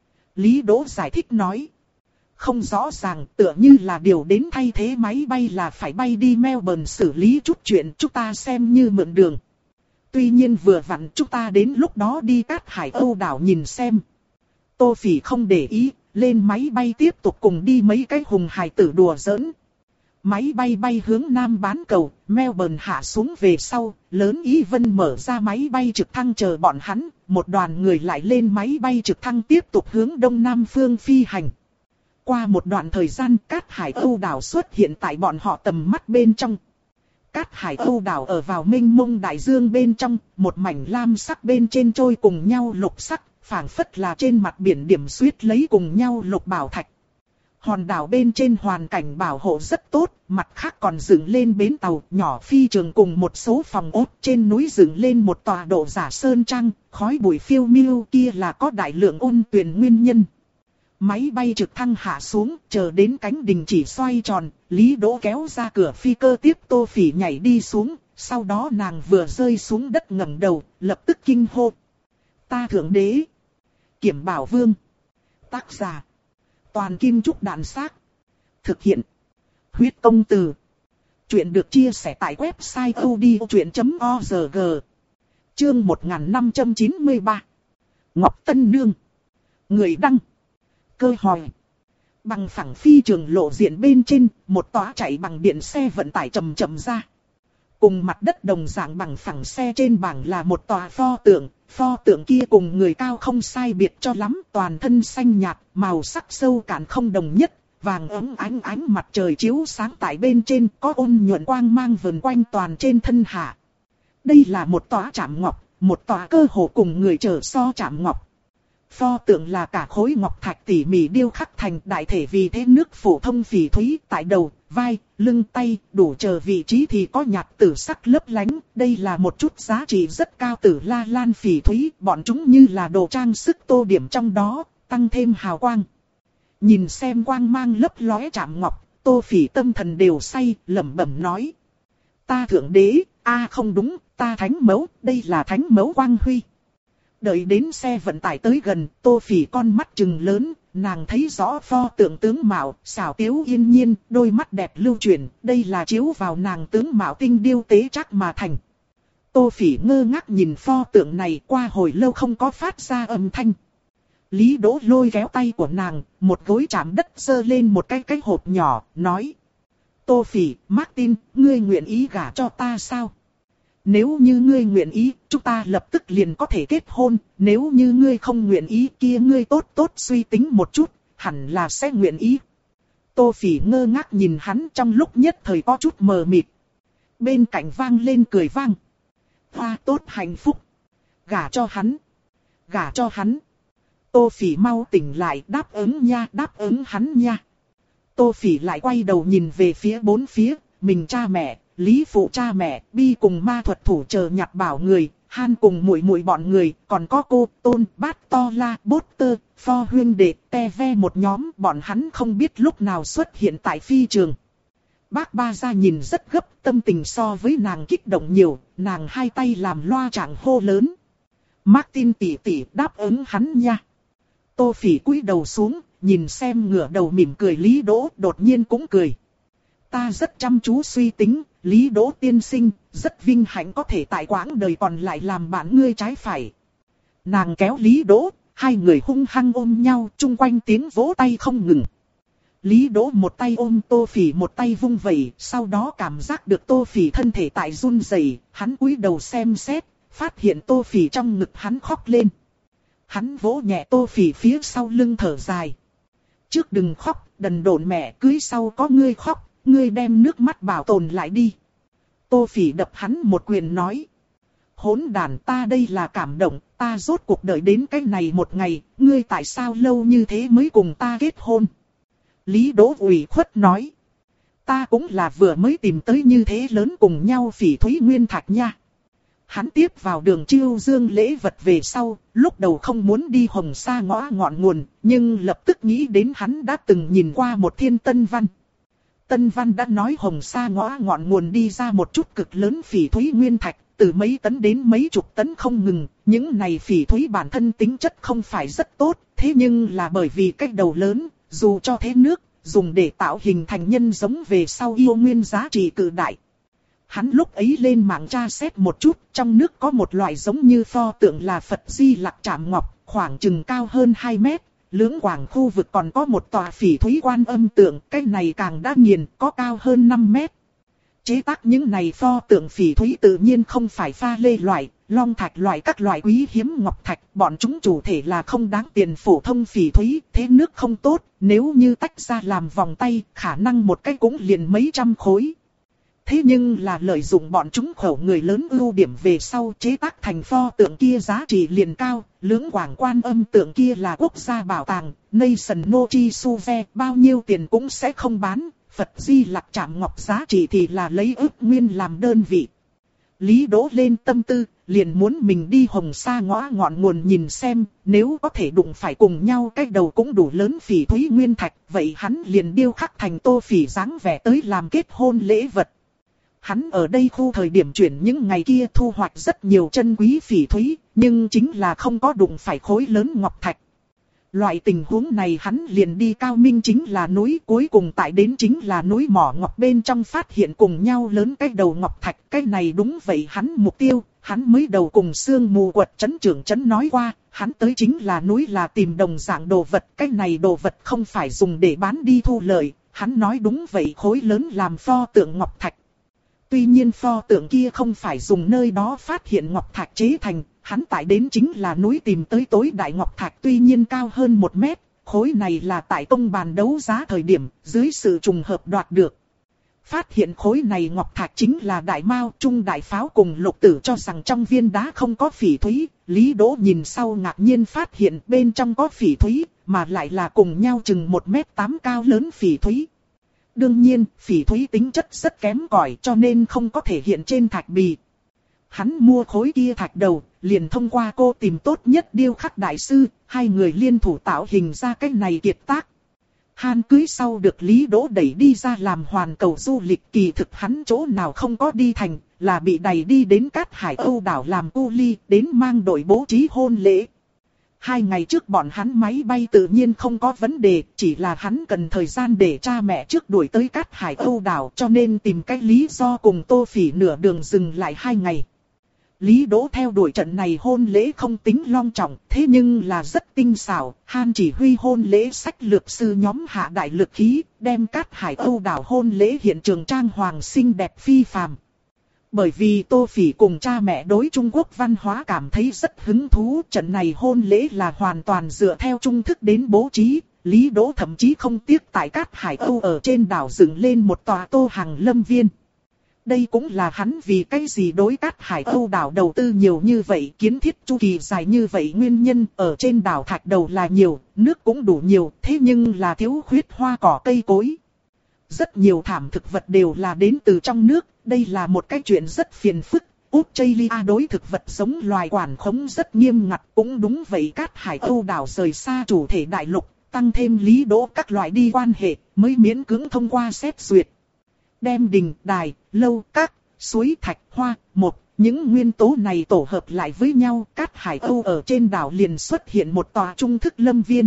Lý Đỗ giải thích nói. Không rõ ràng, tựa như là điều đến thay thế máy bay là phải bay đi Melbourne xử lý chút chuyện, chúng ta xem như mượn đường. Tuy nhiên vừa vặn chúng ta đến lúc đó đi Cát Hải Âu đảo nhìn xem. Tô Phỉ không để ý, lên máy bay tiếp tục cùng đi mấy cái hùng hài tử đùa giỡn. Máy bay bay hướng nam bán cầu, Melbourne hạ xuống về sau, Lớn Ý Vân mở ra máy bay trực thăng chờ bọn hắn, một đoàn người lại lên máy bay trực thăng tiếp tục hướng đông nam phương phi hành. Qua một đoạn thời gian, Cát Hải Âu đảo xuất hiện tại bọn họ tầm mắt bên trong. Cát Hải Âu đảo ở vào mênh mông đại dương bên trong, một mảnh lam sắc bên trên trôi cùng nhau lục sắc, phảng phất là trên mặt biển điểm xuyết lấy cùng nhau lục bảo thạch. Hòn đảo bên trên hoàn cảnh bảo hộ rất tốt, mặt khác còn dựng lên bến tàu nhỏ phi trường cùng một số phòng ốt, trên núi dựng lên một tòa độ giả sơn trang, khói bụi phiêu miêu, kia là có đại lượng ôn tuyền nguyên nhân. Máy bay trực thăng hạ xuống, chờ đến cánh đình chỉ xoay tròn, Lý Đỗ kéo ra cửa phi cơ tiếp Tô Phỉ nhảy đi xuống, sau đó nàng vừa rơi xuống đất ngẩng đầu, lập tức kinh hô. Ta thượng đế! Kiểm Bảo Vương! Tác giả! Toàn Kim Trúc Đạn Xác. Thực hiện! Huyết Công Từ. Chuyện được chia sẻ tại website odchuyện chấm org. Chương một nghìn năm trăm chín mươi ba. Ngọc Tân Nương. Người đăng. Cơ hỏi. Bằng phẳng phi trường lộ diện bên trên, một tòa chạy bằng điện xe vận tải chậm chậm ra. Cùng mặt đất đồng dạng bằng phẳng xe trên bảng là một tòa pho tượng, pho tượng kia cùng người cao không sai biệt cho lắm, toàn thân xanh nhạt, màu sắc sâu cạn không đồng nhất, vàng ấm ánh ánh mặt trời chiếu sáng tại bên trên, có ôn nhuận quang mang vần quanh toàn trên thân hạ. Đây là một tòa chạm ngọc, một tòa cơ hồ cùng người trở so chạm ngọc. Pho tượng là cả khối ngọc thạch tỉ mỉ điêu khắc thành, đại thể vì thế nước phổ thông phỉ thúy, tại đầu, vai, lưng, tay, đủ chờ vị trí thì có nhạt tử sắc lấp lánh. Đây là một chút giá trị rất cao tử la lan phỉ thúy, bọn chúng như là đồ trang sức tô điểm trong đó, tăng thêm hào quang. Nhìn xem quang mang lấp lóe chạm ngọc, Tô Phỉ tâm thần đều say, lẩm bẩm nói. Ta thượng đế, a không đúng, ta thánh mẫu, đây là thánh mẫu quang huy. Đợi đến xe vận tải tới gần, Tô Phỉ con mắt trừng lớn, nàng thấy rõ pho tượng tướng mạo, xảo tiếu yên nhiên, đôi mắt đẹp lưu chuyển, đây là chiếu vào nàng tướng mạo tinh điêu tế chắc mà thành. Tô Phỉ ngơ ngác nhìn pho tượng này, qua hồi lâu không có phát ra âm thanh. Lý Đỗ lôi kéo tay của nàng, một gối chạm đất giơ lên một cái cái hộp nhỏ, nói. Tô Phỉ, Martin, ngươi nguyện ý gả cho ta sao? Nếu như ngươi nguyện ý, chúng ta lập tức liền có thể kết hôn. Nếu như ngươi không nguyện ý, kia ngươi tốt tốt suy tính một chút, hẳn là sẽ nguyện ý. Tô Phỉ ngơ ngác nhìn hắn, trong lúc nhất thời có chút mờ mịt. Bên cạnh vang lên cười vang. Hoa tốt hạnh phúc. Gả cho hắn. Gả cho hắn. Tô Phỉ mau tỉnh lại, đáp ứng nha, đáp ứng hắn nha. Tô Phỉ lại quay đầu nhìn về phía bốn phía, mình cha mẹ, Lý phụ cha mẹ, Bi cùng ma thuật thủ chờ nhặt bảo người, Han cùng muội muội bọn người, còn có cô, Tôn, Bát To La, Bốt Tơ, Pho huyên đệ, Te Ve một nhóm, bọn hắn không biết lúc nào xuất hiện tại phi trường. Bác Ba Gia nhìn rất gấp, tâm tình so với nàng kích động nhiều, nàng hai tay làm loa trạng hô lớn. Martin tỷ tỷ, đáp ứng hắn nha. Tô Phỉ cúi đầu xuống, nhìn xem ngửa đầu mỉm cười Lý Đỗ, đột nhiên cũng cười. Ta rất chăm chú suy tính, Lý Đỗ tiên sinh, rất vinh hạnh có thể tại quãng đời còn lại làm bạn ngươi trái phải. Nàng kéo Lý Đỗ, hai người hung hăng ôm nhau, chung quanh tiếng vỗ tay không ngừng. Lý Đỗ một tay ôm Tô Phỉ, một tay vung vẩy, sau đó cảm giác được Tô Phỉ thân thể tại run rẩy, hắn cúi đầu xem xét, phát hiện Tô Phỉ trong ngực hắn khóc lên. Hắn vỗ nhẹ Tô Phỉ phía sau lưng thở dài. Trước đừng khóc, đần độn mẹ, cưới sau có ngươi khóc, ngươi đem nước mắt bảo tồn lại đi. Tô Phỉ đập hắn một quyền nói. Hỗn đàn, ta đây là cảm động, ta rốt cuộc đợi đến cái này một ngày, ngươi tại sao lâu như thế mới cùng ta kết hôn? Lý Đỗ ủy khuất nói. Ta cũng là vừa mới tìm tới như thế lớn cùng nhau phỉ thúy nguyên thạch nha. Hắn tiếp vào Đường Chiêu Dương lễ vật về sau, lúc đầu không muốn đi Hồng Sa ngõ ngọn nguồn, nhưng lập tức nghĩ đến hắn đã từng nhìn qua một thiên tân văn. Tân Văn đã nói Hồng Sa ngõ ngọn nguồn đi ra một chút cực lớn phỉ thúy nguyên thạch, từ mấy tấn đến mấy chục tấn không ngừng. Những này phỉ thúy bản thân tính chất không phải rất tốt, thế nhưng là bởi vì cách đầu lớn, dù cho thế nước, dùng để tạo hình thành nhân giống về sau yêu nguyên giá trị cự đại. Hắn lúc ấy lên mạng tra xét một chút, trong nước có một loại giống như pho tượng là Phật Di Lặc Trảm Ngọc, khoảng chừng cao hơn hai mét. Lưỡng Quảng khu vực còn có một tòa phỉ thúy quan âm tượng, cái này càng đã nghiền, có cao hơn năm mét. Chế tác những này pho tượng phỉ thúy tự nhiên không phải pha lê loại, long thạch loại các loại quý hiếm ngọc thạch, bọn chúng chủ thể là không đáng tiền phổ thông phỉ thúy, thế nước không tốt, nếu như tách ra làm vòng tay, khả năng một cái cũng liền mấy trăm khối. Thế nhưng là lợi dụng bọn chúng khẩu người lớn ưu điểm về sau chế tác thành pho tượng kia giá trị liền cao, lưỡng quảng quan âm tượng kia là quốc gia bảo tàng, Nation no chi su ve, bao nhiêu tiền cũng sẽ không bán, Phật Di Lặc Trảm Ngọc giá trị thì là lấy ức nguyên làm đơn vị. Lý Đỗ lên tâm tư, liền muốn mình đi Hồng Sa ngõ ngọn nguồn nhìn xem, nếu có thể đụng phải cùng nhau cái đầu cũng đủ lớn phỉ thúy nguyên thạch, vậy hắn liền điêu khắc thành Tô Phỉ dáng vẻ tới làm kết hôn lễ vật. Hắn ở đây khu thời điểm chuyển những ngày kia thu hoạch rất nhiều chân quý phỉ thúy, nhưng chính là không có đụng phải khối lớn ngọc thạch. Loại tình huống này hắn liền đi Cao Minh chính là núi, cuối cùng tại đến chính là núi mỏ ngọc bên trong phát hiện cùng nhau lớn cái đầu ngọc thạch. Cái này đúng vậy hắn mục tiêu, hắn mới đầu cùng Sương Mù Quật trấn trưởng trấn nói qua, hắn tới chính là núi là tìm đồng dạng đồ vật. Cái này đồ vật không phải dùng để bán đi thu lợi, hắn nói đúng vậy, khối lớn làm pho tượng ngọc thạch. Tuy nhiên pho tượng kia không phải dùng nơi đó phát hiện ngọc thạch chế thành, hắn tại đến chính là núi tìm tới tối đại ngọc thạch, tuy nhiên cao hơn một mét, khối này là tại công bàn đấu giá thời điểm, dưới sự trùng hợp đoạt được. Phát hiện khối này ngọc thạch chính là đại mao, trung đại pháo cùng Lục Tử cho rằng trong viên đá không có phỉ thúy, Lý Đỗ nhìn sau ngạc nhiên phát hiện bên trong có phỉ thúy, mà lại là cùng nhau chừng một mét tám cao lớn phỉ thúy. Đương nhiên, phỉ thúy tính chất rất kém cỏi cho nên không có thể hiện trên thạch bì. Hắn mua khối kia thạch đầu, liền thông qua cô tìm tốt nhất điêu khắc đại sư, hai người liên thủ tạo hình ra cái này kiệt tác. Han cưới sau được Lý Đỗ đẩy đi ra làm hoàn cầu du lịch, kỳ thực hắn chỗ nào không có đi thành, là bị đẩy đi đến Cát Hải Âu đảo làm cu ly, đến mang đội bố trí hôn lễ. Hai ngày trước bọn hắn máy bay tự nhiên không có vấn đề, chỉ là hắn cần thời gian để cha mẹ trước đuổi tới Cát Hải Âu đảo, cho nên tìm cái lý do cùng Tô Phỉ nửa đường dừng lại hai ngày. Lý Đỗ theo đuổi trận này hôn lễ không tính long trọng, thế nhưng là rất tinh xảo. Han chỉ huy hôn lễ sách lược sư nhóm hạ đại lực khí, đem Cát Hải Âu đảo hôn lễ hiện trường trang hoàng xinh đẹp phi phàm. Bởi vì Tô Phỉ cùng cha mẹ đối Trung Quốc văn hóa cảm thấy rất hứng thú, trận này hôn lễ là hoàn toàn dựa theo trung thức đến bố trí. Lý Đỗ thậm chí không tiếc tại Cát Hải Âu ở trên đảo dựng lên một tòa Tô Hằng Lâm Viên. Đây cũng là hắn vì cái gì đối Cát Hải Âu đảo đầu tư nhiều như vậy, kiến thiết chu kỳ dài như vậy nguyên nhân. Ở trên đảo thạch đầu là nhiều, nước cũng đủ nhiều, thế nhưng là thiếu khuyết hoa cỏ cây cối. Rất nhiều thảm thực vật đều là đến từ trong nước, đây là một cái chuyện rất phiền phức. Australia đối thực vật sống loài quản khống rất nghiêm ngặt, cũng đúng vậy, Cát Hải Âu đảo rời xa chủ thể đại lục, tăng thêm Lý Đỗ các loại đi quan hệ, mới miễn cưỡng thông qua xét duyệt. Đem đình, đài, lâu, các, suối, thạch, hoa, một, những nguyên tố này tổ hợp lại với nhau, Cát Hải Âu ở trên đảo liền xuất hiện một tòa trung thức lâm viên.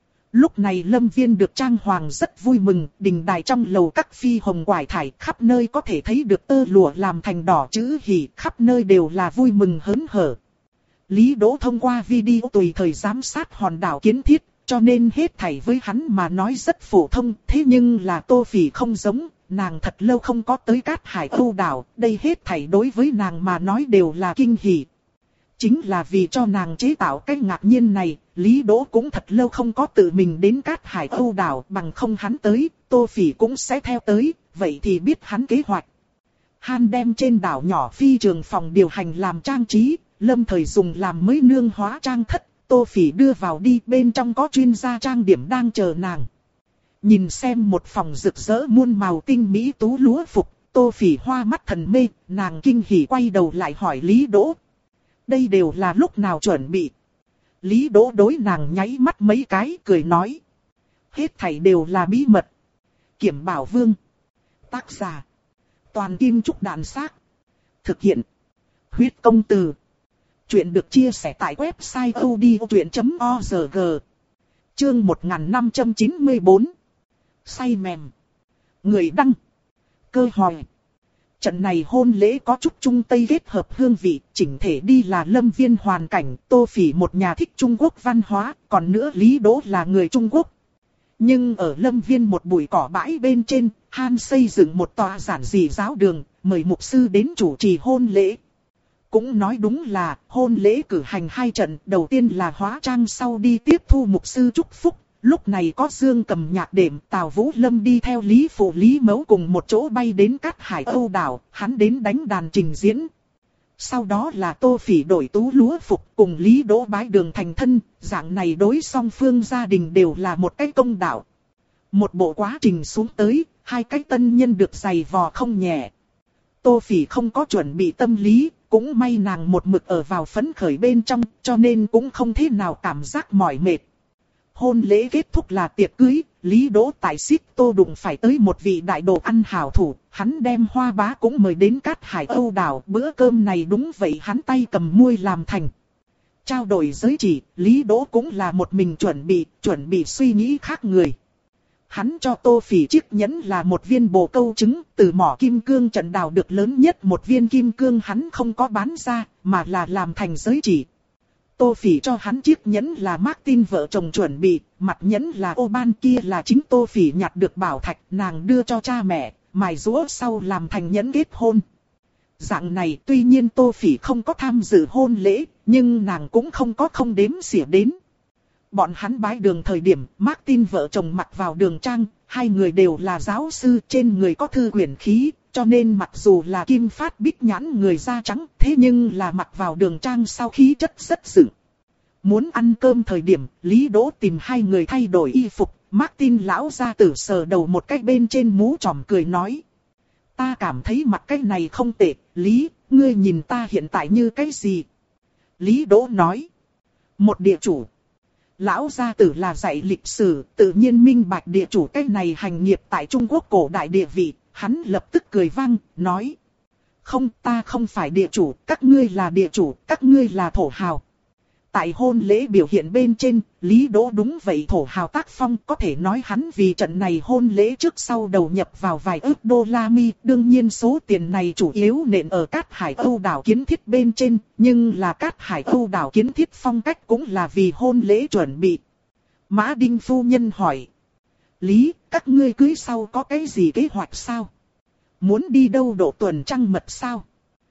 Lúc này lâm viên được trang hoàng rất vui mừng, đình đài trong lầu các phi hồng quải thải, khắp nơi có thể thấy được tơ lụa làm thành đỏ chữ hỉ, khắp nơi đều là vui mừng hớn hở. Lý Đỗ thông qua video tùy thời giám sát hòn đảo kiến thiết, cho nên hết thảy với hắn mà nói rất phổ thông, thế nhưng là Tô Phỉ không giống. Nàng thật lâu không có tới Cát Hải Âu đảo, đây hết thảy đối với nàng mà nói đều là kinh hỉ. Chính là vì cho nàng chế tạo cái ngạc nhiên này, Lý Đỗ cũng thật lâu không có tự mình đến Cát Hải Âu đảo, bằng không hắn tới, Tô Phỉ cũng sẽ theo tới, vậy thì biết hắn kế hoạch. Han đem trên đảo nhỏ phi trường phòng điều hành làm trang trí, lâm thời dùng làm mới nương hóa trang thất, Tô Phỉ đưa vào đi, bên trong có chuyên gia trang điểm đang chờ nàng. Nhìn xem một phòng rực rỡ muôn màu tinh mỹ tú lúa phục, Tô Phỉ hoa mắt thần mê, nàng kinh hỉ quay đầu lại hỏi Lý Đỗ. Đây đều là lúc nào chuẩn bị? Lý Đỗ đối nàng nháy mắt mấy cái, cười nói. Hết thảy đều là bí mật. Kiểm Bảo Vương. Tác giả. Toàn Kim Trúc Đàn Xác. Thực hiện. Huyết Công Từ. Chuyện được chia sẻ tại website audiochuyện chấm org. Chương một nghìn năm trăm chín mươi tư. Say mềm. Người đăng. Cơ hỏi. Trận này hôn lễ có chút Trung Tây kết hợp hương vị, chỉnh thể đi là Lâm Viên hoàn cảnh, Tô Phỉ một nhà thích Trung Quốc văn hóa, còn nữa Lý Đỗ là người Trung Quốc. Nhưng ở Lâm Viên một bụi cỏ bãi bên trên, Han xây dựng một tòa giản dị giáo đường, mời mục sư đến chủ trì hôn lễ. Cũng nói đúng là, hôn lễ cử hành hai trận, đầu tiên là hóa trang sau đi tiếp thu mục sư chúc phúc. Lúc này có Dương Cầm nhạc đệm, Tào Vũ Lâm đi theo Lý Phụ Lý Mẫu cùng một chỗ bay đến Cát Hải Âu đảo, hắn đến đánh đàn trình diễn. Sau đó là Tô Phỉ đổi tú lúa phục cùng Lý Đỗ bái đường thành thân, dạng này đối song phương gia đình đều là một cái công đạo. Một bộ quá trình xuống tới, hai cái tân nhân được giày vò không nhẹ. Tô Phỉ không có chuẩn bị tâm lý, cũng may nàng một mực ở vào phấn khởi bên trong, cho nên cũng không thế nào cảm giác mỏi mệt. Hôn lễ kết thúc là tiệc cưới, Lý Đỗ tại Xích Tô đụng phải tới một vị đại đồ ăn hảo thủ, hắn đem Hoa Bá cũng mời đến Cát Hải Âu đảo, bữa cơm này đúng vậy hắn tay cầm muôi làm thành. Trao đổi giới chỉ, Lý Đỗ cũng là một mình chuẩn bị, chuẩn bị suy nghĩ khác người. Hắn cho Tô Phỉ chiếc nhẫn là một viên bồ câu trứng, từ mỏ kim cương trận đào được lớn nhất một viên kim cương hắn không có bán ra, mà là làm thành giới chỉ. Tô Phỉ cho hắn chiếc nhẫn là Martin vợ chồng chuẩn bị, mặt nhẫn là ô ban kia là chính Tô Phỉ nhặt được bảo thạch, nàng đưa cho cha mẹ, mài rũa sau làm thành nhẫn kết hôn. Dạng này tuy nhiên Tô Phỉ không có tham dự hôn lễ, nhưng nàng cũng không có không đếm xỉa đến. Bọn hắn bái đường thời điểm, Martin vợ chồng mặc vào đường trang, hai người đều là giáo sư, trên người có thư quyển khí, cho nên mặc dù là kim phát bích nhãn người da trắng, thế nhưng là mặc vào đường trang sau khí chất rất dựng. Muốn ăn cơm thời điểm, Lý Đỗ tìm hai người thay đổi y phục, Martin lão gia tử sờ đầu một cái bên trên mũ tròm cười nói. Ta cảm thấy mặc cái này không tệ, Lý, ngươi nhìn ta hiện tại như cái gì? Lý Đỗ nói. Một địa chủ. Lão gia tử là dạy lịch sử, tự nhiên minh bạch địa chủ cái này hành nghiệp tại Trung Quốc cổ đại địa vị, hắn lập tức cười vang, nói. Không, ta không phải địa chủ, các ngươi là địa chủ, các ngươi là thổ hào. Tại hôn lễ biểu hiện bên trên, Lý Đỗ đúng vậy thổ hào tác phong, có thể nói hắn vì trận này hôn lễ trước sau đầu nhập vào vài ức đô la mi, đương nhiên số tiền này chủ yếu nện ở Cát Hải Âu đảo kiến thiết bên trên, nhưng là Cát Hải Âu đảo kiến thiết phong cách cũng là vì hôn lễ chuẩn bị. Mã Đinh phu nhân hỏi. Lý, các ngươi cưới sau có cái gì kế hoạch sao? Muốn đi đâu độ tuần trăng mật sao?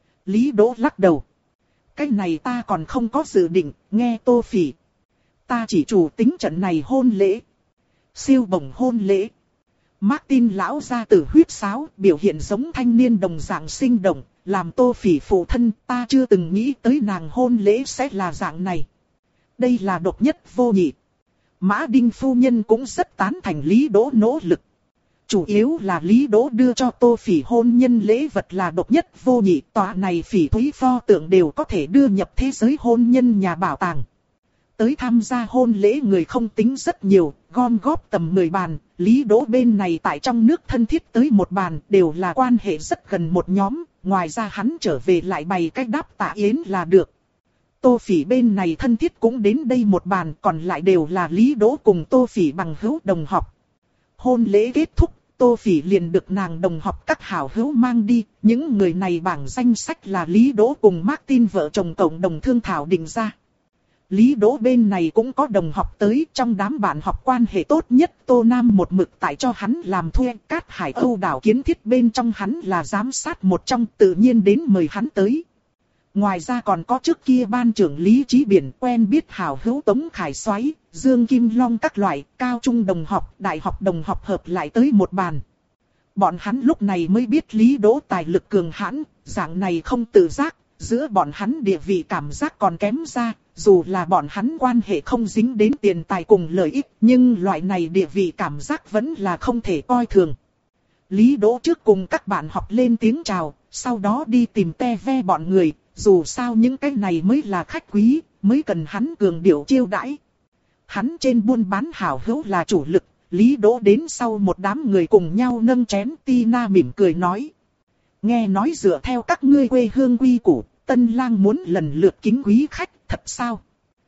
Lý Đỗ lắc đầu. Cái này ta còn không có dự định, nghe Tô Phỉ. Ta chỉ chủ tính trận này hôn lễ. Siêu bổng hôn lễ. Martin lão gia tử huyết sáo, biểu hiện giống thanh niên đồng dạng sinh động, làm Tô Phỉ phụ thân, ta chưa từng nghĩ tới nàng hôn lễ sẽ là dạng này. Đây là độc nhất vô nhị. Mã Đinh phu nhân cũng rất tán thành Lý Đỗ nỗ lực. Chủ yếu là Lý Đỗ đưa cho Tô Phỉ hôn nhân lễ vật là độc nhất vô nhị, tòa này phỉ thúy pho tượng đều có thể đưa nhập thế giới hôn nhân nhà bảo tàng. Tới tham gia hôn lễ người không tính rất nhiều, gom góp tầm mười bàn, Lý Đỗ bên này tại trong nước thân thiết tới một bàn, đều là quan hệ rất gần một nhóm, ngoài ra hắn trở về lại bày cách đáp tạ yến là được. Tô Phỉ bên này thân thiết cũng đến đây một bàn, còn lại đều là Lý Đỗ cùng Tô Phỉ bằng hữu đồng học. Hôn lễ kết thúc, Tô Phỉ liền được nàng đồng học các hảo hữu mang đi, những người này bảng danh sách là Lý Đỗ cùng Martin vợ chồng cộng đồng thương thảo định ra. Lý Đỗ bên này cũng có đồng học tới, trong đám bạn học quan hệ tốt nhất Tô Nam một mực tại cho hắn làm thuê, Cát Hải Âu đảo kiến thiết bên trong hắn là giám sát một trong, tự nhiên đến mời hắn tới. Ngoài ra còn có trước kia ban trưởng Lý Chí Biển quen biết hảo hữu Tống Khải Soái, Dương Kim Long các loại, cao trung đồng học, đại học đồng học hợp lại tới một bàn. Bọn hắn lúc này mới biết Lý Đỗ tài lực cường hãn, dạng này không tự giác, giữa bọn hắn địa vị cảm giác còn kém ra, dù là bọn hắn quan hệ không dính đến tiền tài cùng lợi ích, nhưng loại này địa vị cảm giác vẫn là không thể coi thường. Lý Đỗ trước cùng các bạn học lên tiếng chào, sau đó đi tìm te ve bọn người, dù sao những cái này mới là khách quý, mới cần hắn cường điệu chiêu đãi. Hắn trên buôn bán hảo hữu là chủ lực, Lý Đỗ đến sau một đám người cùng nhau nâng chén. Tina mỉm cười nói. Nghe nói dựa theo các ngươi quê hương quy củ, tân lang muốn lần lượt kính quý khách, thật sao?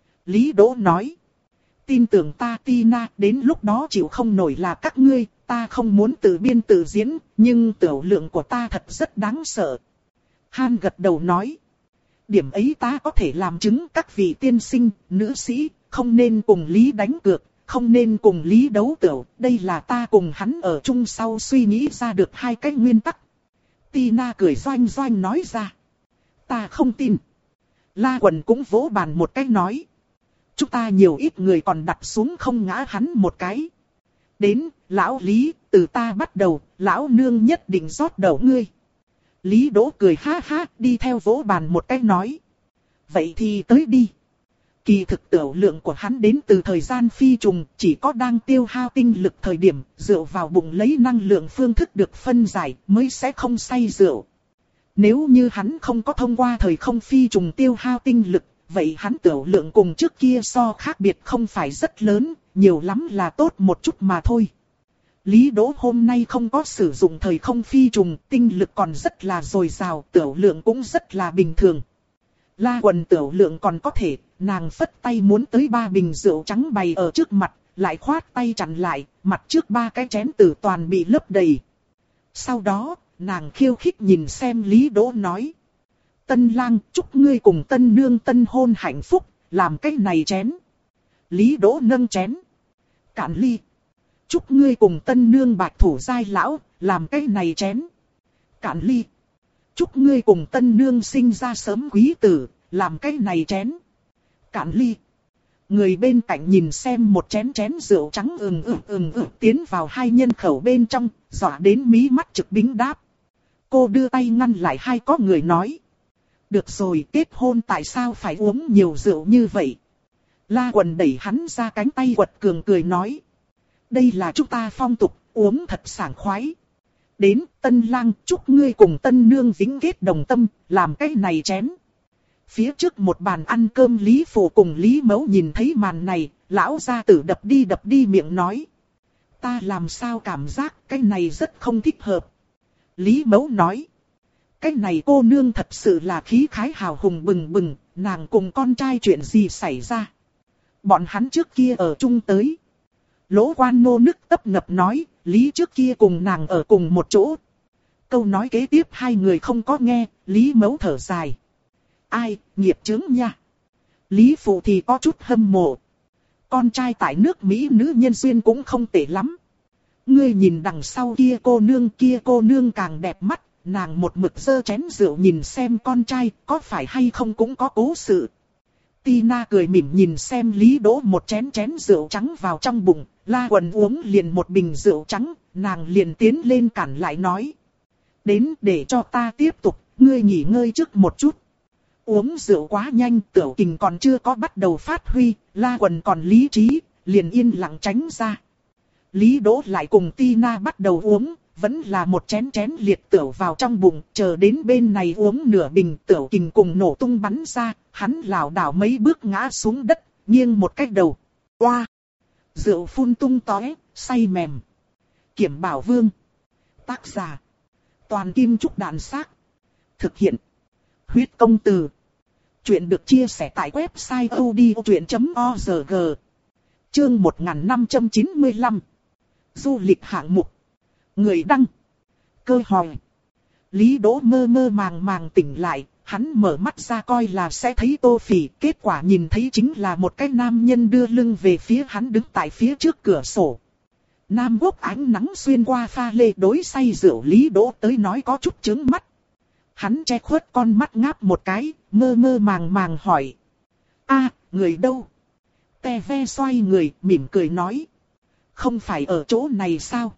Lý Đỗ nói. Tin tưởng ta Tina, đến lúc đó chịu không nổi là các ngươi, ta không muốn tự biên tự diễn, nhưng tiểu lượng của ta thật rất đáng sợ. Han gật đầu nói. Điểm ấy ta có thể làm chứng các vị tiên sinh, nữ sĩ, không nên cùng Lý đánh cược, không nên cùng Lý đấu tửu, đây là ta cùng hắn ở chung sau suy nghĩ ra được hai cái nguyên tắc. Tina cười doanh doanh nói ra. Ta không tin. La Quần cũng vỗ bàn một cái nói. Chúng ta nhiều ít người còn đặt xuống không ngã hắn một cái. Đến, lão Lý, từ ta bắt đầu, lão nương nhất định rót đầu ngươi. Lý Đỗ cười ha ha, đi theo vỗ bàn một cái nói. Vậy thì tới đi. Kỳ thực tiểu lượng của hắn đến từ thời gian phi trùng, chỉ có đang tiêu hao tinh lực thời điểm, rượu vào bụng lấy năng lượng phương thức được phân giải, mới sẽ không say rượu. Nếu như hắn không có thông qua thời không phi trùng tiêu hao tinh lực, vậy hắn tiểu lượng cùng trước kia so khác biệt không phải rất lớn, nhiều lắm là tốt một chút mà thôi. Lý Đỗ hôm nay không có sử dụng thời không phi trùng, tinh lực còn rất là dồi dào, tiểu lượng cũng rất là bình thường. La Quần tiểu lượng còn có thể, nàng phất tay muốn tới ba bình rượu trắng bày ở trước mặt, lại khoát tay chặn lại, mặt trước ba cái chén tử toàn bị lấp đầy. Sau đó, nàng khiêu khích nhìn xem Lý Đỗ nói. Tân lang, chúc ngươi cùng tân nương tân hôn hạnh phúc, làm cái này chén. Lý Đỗ nâng chén. Cạn ly. Chúc ngươi cùng tân nương bạch thủ giai lão, làm cái này chén. Cạn ly. Chúc ngươi cùng tân nương sinh ra sớm quý tử, làm cái này chén. Cạn ly. Người bên cạnh nhìn xem một chén chén rượu trắng ừng ừng ừng ừng tiến vào hai nhân khẩu bên trong, dọa đến mí mắt trực bính đáp. Cô đưa tay ngăn lại hai có người nói. Được rồi, kết hôn tại sao phải uống nhiều rượu như vậy? La Quần đẩy hắn ra cánh tay quật cường cười nói. Đây là chúng ta phong tục, uống thật sảng khoái. Đến, tân lang, chúc ngươi cùng tân nương vĩnh kết đồng tâm, làm cái này chén. Phía trước một bàn ăn cơm Lý Phụ cùng Lý Mẫu nhìn thấy màn này, lão gia tử đập đi đập đi miệng nói. Ta làm sao cảm giác cái này rất không thích hợp. Lý Mẫu nói. Cái này cô nương thật sự là khí khái hào hùng bừng bừng, nàng cùng con trai chuyện gì xảy ra. Bọn hắn trước kia ở chung tới. Lỗ Quan nô nức tấp ngập nói, Lý trước kia cùng nàng ở cùng một chỗ. Câu nói kế tiếp hai người không có nghe, Lý Mẫu thở dài. Ai, nghiệp chướng nha. Lý Phụ thì có chút hâm mộ. Con trai tại nước Mỹ nữ nhân duyên cũng không tệ lắm. Ngươi nhìn đằng sau kia cô nương kia cô nương càng đẹp mắt, nàng một mực giơ chén rượu nhìn xem con trai, có phải hay không cũng có cố sự. Tina cười mỉm nhìn xem Lý Đỗ một chén chén rượu trắng vào trong bụng, La Quần uống liền một bình rượu trắng, nàng liền tiến lên cản lại nói. Đến để cho ta tiếp tục, ngươi nghỉ ngơi trước một chút. Uống rượu quá nhanh, tiểu kình còn chưa có bắt đầu phát huy, La Quần còn lý trí, liền yên lặng tránh ra. Lý Đỗ lại cùng Tina bắt đầu uống, vẫn là một chén chén liệt tửu vào trong bụng, chờ đến bên này uống nửa bình tiểu kình cùng nổ tung bắn ra, hắn lảo đảo mấy bước ngã xuống đất, nghiêng một cái đầu. Oa! Rượu phun tung tóe, say mềm. Kiểm Bảo Vương. Tác giả. Toàn Kim Trúc Đạn Xác. Thực hiện. Huyết Công Từ. Chuyện được chia sẻ tại website odchuyện chấm org. Chương một nghìn năm trăm chín mươi lăm. Du lịch hạng mục. Người đăng. Cơ hỏi. Lý Đỗ mơ mơ màng màng tỉnh lại, hắn mở mắt ra coi là sẽ thấy Tô Phỉ, kết quả nhìn thấy chính là một cái nam nhân đưa lưng về phía hắn đứng tại phía trước cửa sổ. Nam Quốc ánh nắng xuyên qua pha lê đối say rượu Lý Đỗ tới nói có chút chướng mắt. Hắn che khuất con mắt ngáp một cái, mơ mơ màng màng hỏi. A, người đâu? Tè ve xoay người, mỉm cười nói. Không phải ở chỗ này sao?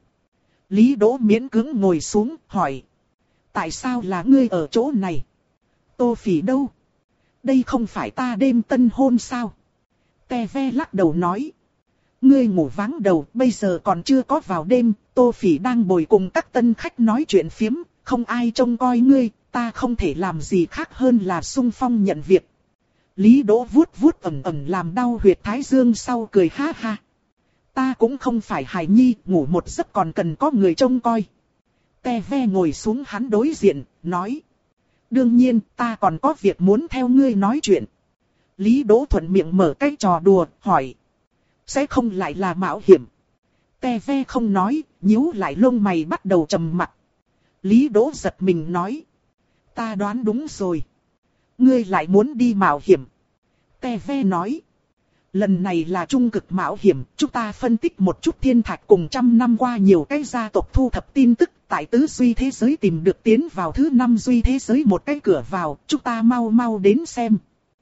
Lý Đỗ miễn cưỡng ngồi xuống, hỏi. Tại sao là ngươi ở chỗ này? Tô Phỉ đâu? Đây không phải ta đêm tân hôn sao? Tè ve lắc đầu nói. Ngươi ngủ váng đầu, bây giờ còn chưa có vào đêm, Tô Phỉ đang bồi cùng các tân khách nói chuyện phiếm, không ai trông coi ngươi, ta không thể làm gì khác hơn là xung phong nhận việc. Lý Đỗ vuốt vuốt ẩn ẩn làm đau huyệt thái dương sau cười ha ha. Ta cũng không phải hài nhi, ngủ một giấc còn cần có người trông coi. Te ve ngồi xuống hắn đối diện, nói. Đương nhiên, ta còn có việc muốn theo ngươi nói chuyện. Lý Đỗ thuận miệng mở cái trò đùa, hỏi. Sẽ không lại là mạo hiểm. Te ve không nói, nhíu lại lông mày bắt đầu trầm mặc. Lý Đỗ giật mình nói. Ta đoán đúng rồi. Ngươi lại muốn đi mạo hiểm. Te ve nói. Lần này là trung cực mạo hiểm, chúng ta phân tích một chút thiên thạch cùng trăm năm qua nhiều cái gia tộc thu thập tin tức, tại tứ duy thế giới tìm được tiến vào thứ năm duy thế giới một cái cửa vào, chúng ta mau mau đến xem.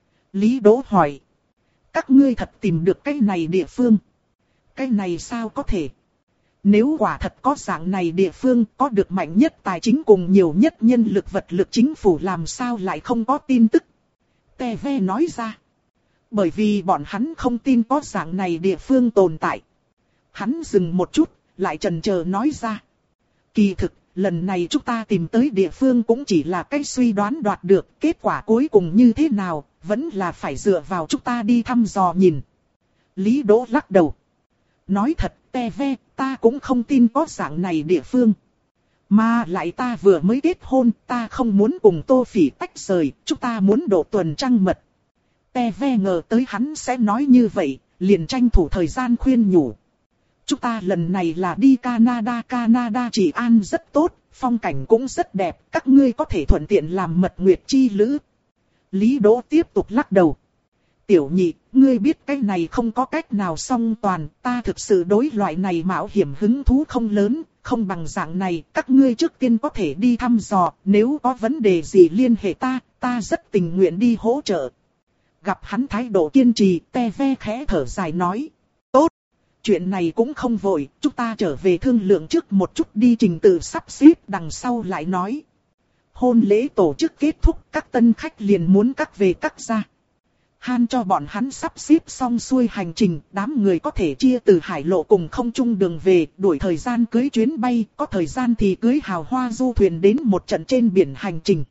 Lý Đỗ hỏi. Các ngươi thật tìm được cái này địa phương. Cái này sao có thể? Nếu quả thật có dạng này địa phương, có được mạnh nhất tài chính cùng nhiều nhất nhân lực vật lực chính phủ làm sao lại không có tin tức? Te ve nói ra. Bởi vì bọn hắn không tin có dạng này địa phương tồn tại. Hắn dừng một chút, lại chần chờ nói ra. Kỳ thực, lần này chúng ta tìm tới địa phương cũng chỉ là cái suy đoán đoạt được, kết quả cuối cùng như thế nào, vẫn là phải dựa vào chúng ta đi thăm dò nhìn. Lý Đỗ lắc đầu. Nói thật, te ve, ta cũng không tin có dạng này địa phương. Mà lại ta vừa mới kết hôn, ta không muốn cùng Tô Phỉ tách rời, chúng ta muốn độ tuần trăng mật. Te ve ngờ tới hắn sẽ nói như vậy, liền tranh thủ thời gian khuyên nhủ. Chúng ta lần này là đi Canada, Canada trị an rất tốt, phong cảnh cũng rất đẹp, các ngươi có thể thuận tiện làm mật nguyệt chi lữ. Lý Đỗ tiếp tục lắc đầu. Tiểu nhị, ngươi biết cái này không có cách nào song toàn, ta thực sự đối loại này mạo hiểm hứng thú không lớn, không bằng dạng này, các ngươi trước tiên có thể đi thăm dò, nếu có vấn đề gì liên hệ ta, ta rất tình nguyện đi hỗ trợ. Gặp hắn thái độ kiên trì, te ve khẽ thở dài nói. Tốt, chuyện này cũng không vội, chúng ta trở về thương lượng trước một chút đi trình tự sắp xếp đằng sau lại nói. Hôn lễ tổ chức kết thúc, các tân khách liền muốn cắt về cắt ra. Han cho bọn hắn sắp xếp xong xuôi hành trình, đám người có thể chia từ hải lộ cùng không trung đường về, đuổi thời gian cưới chuyến bay, có thời gian thì cưới hào hoa du thuyền đến một trận trên biển hành trình.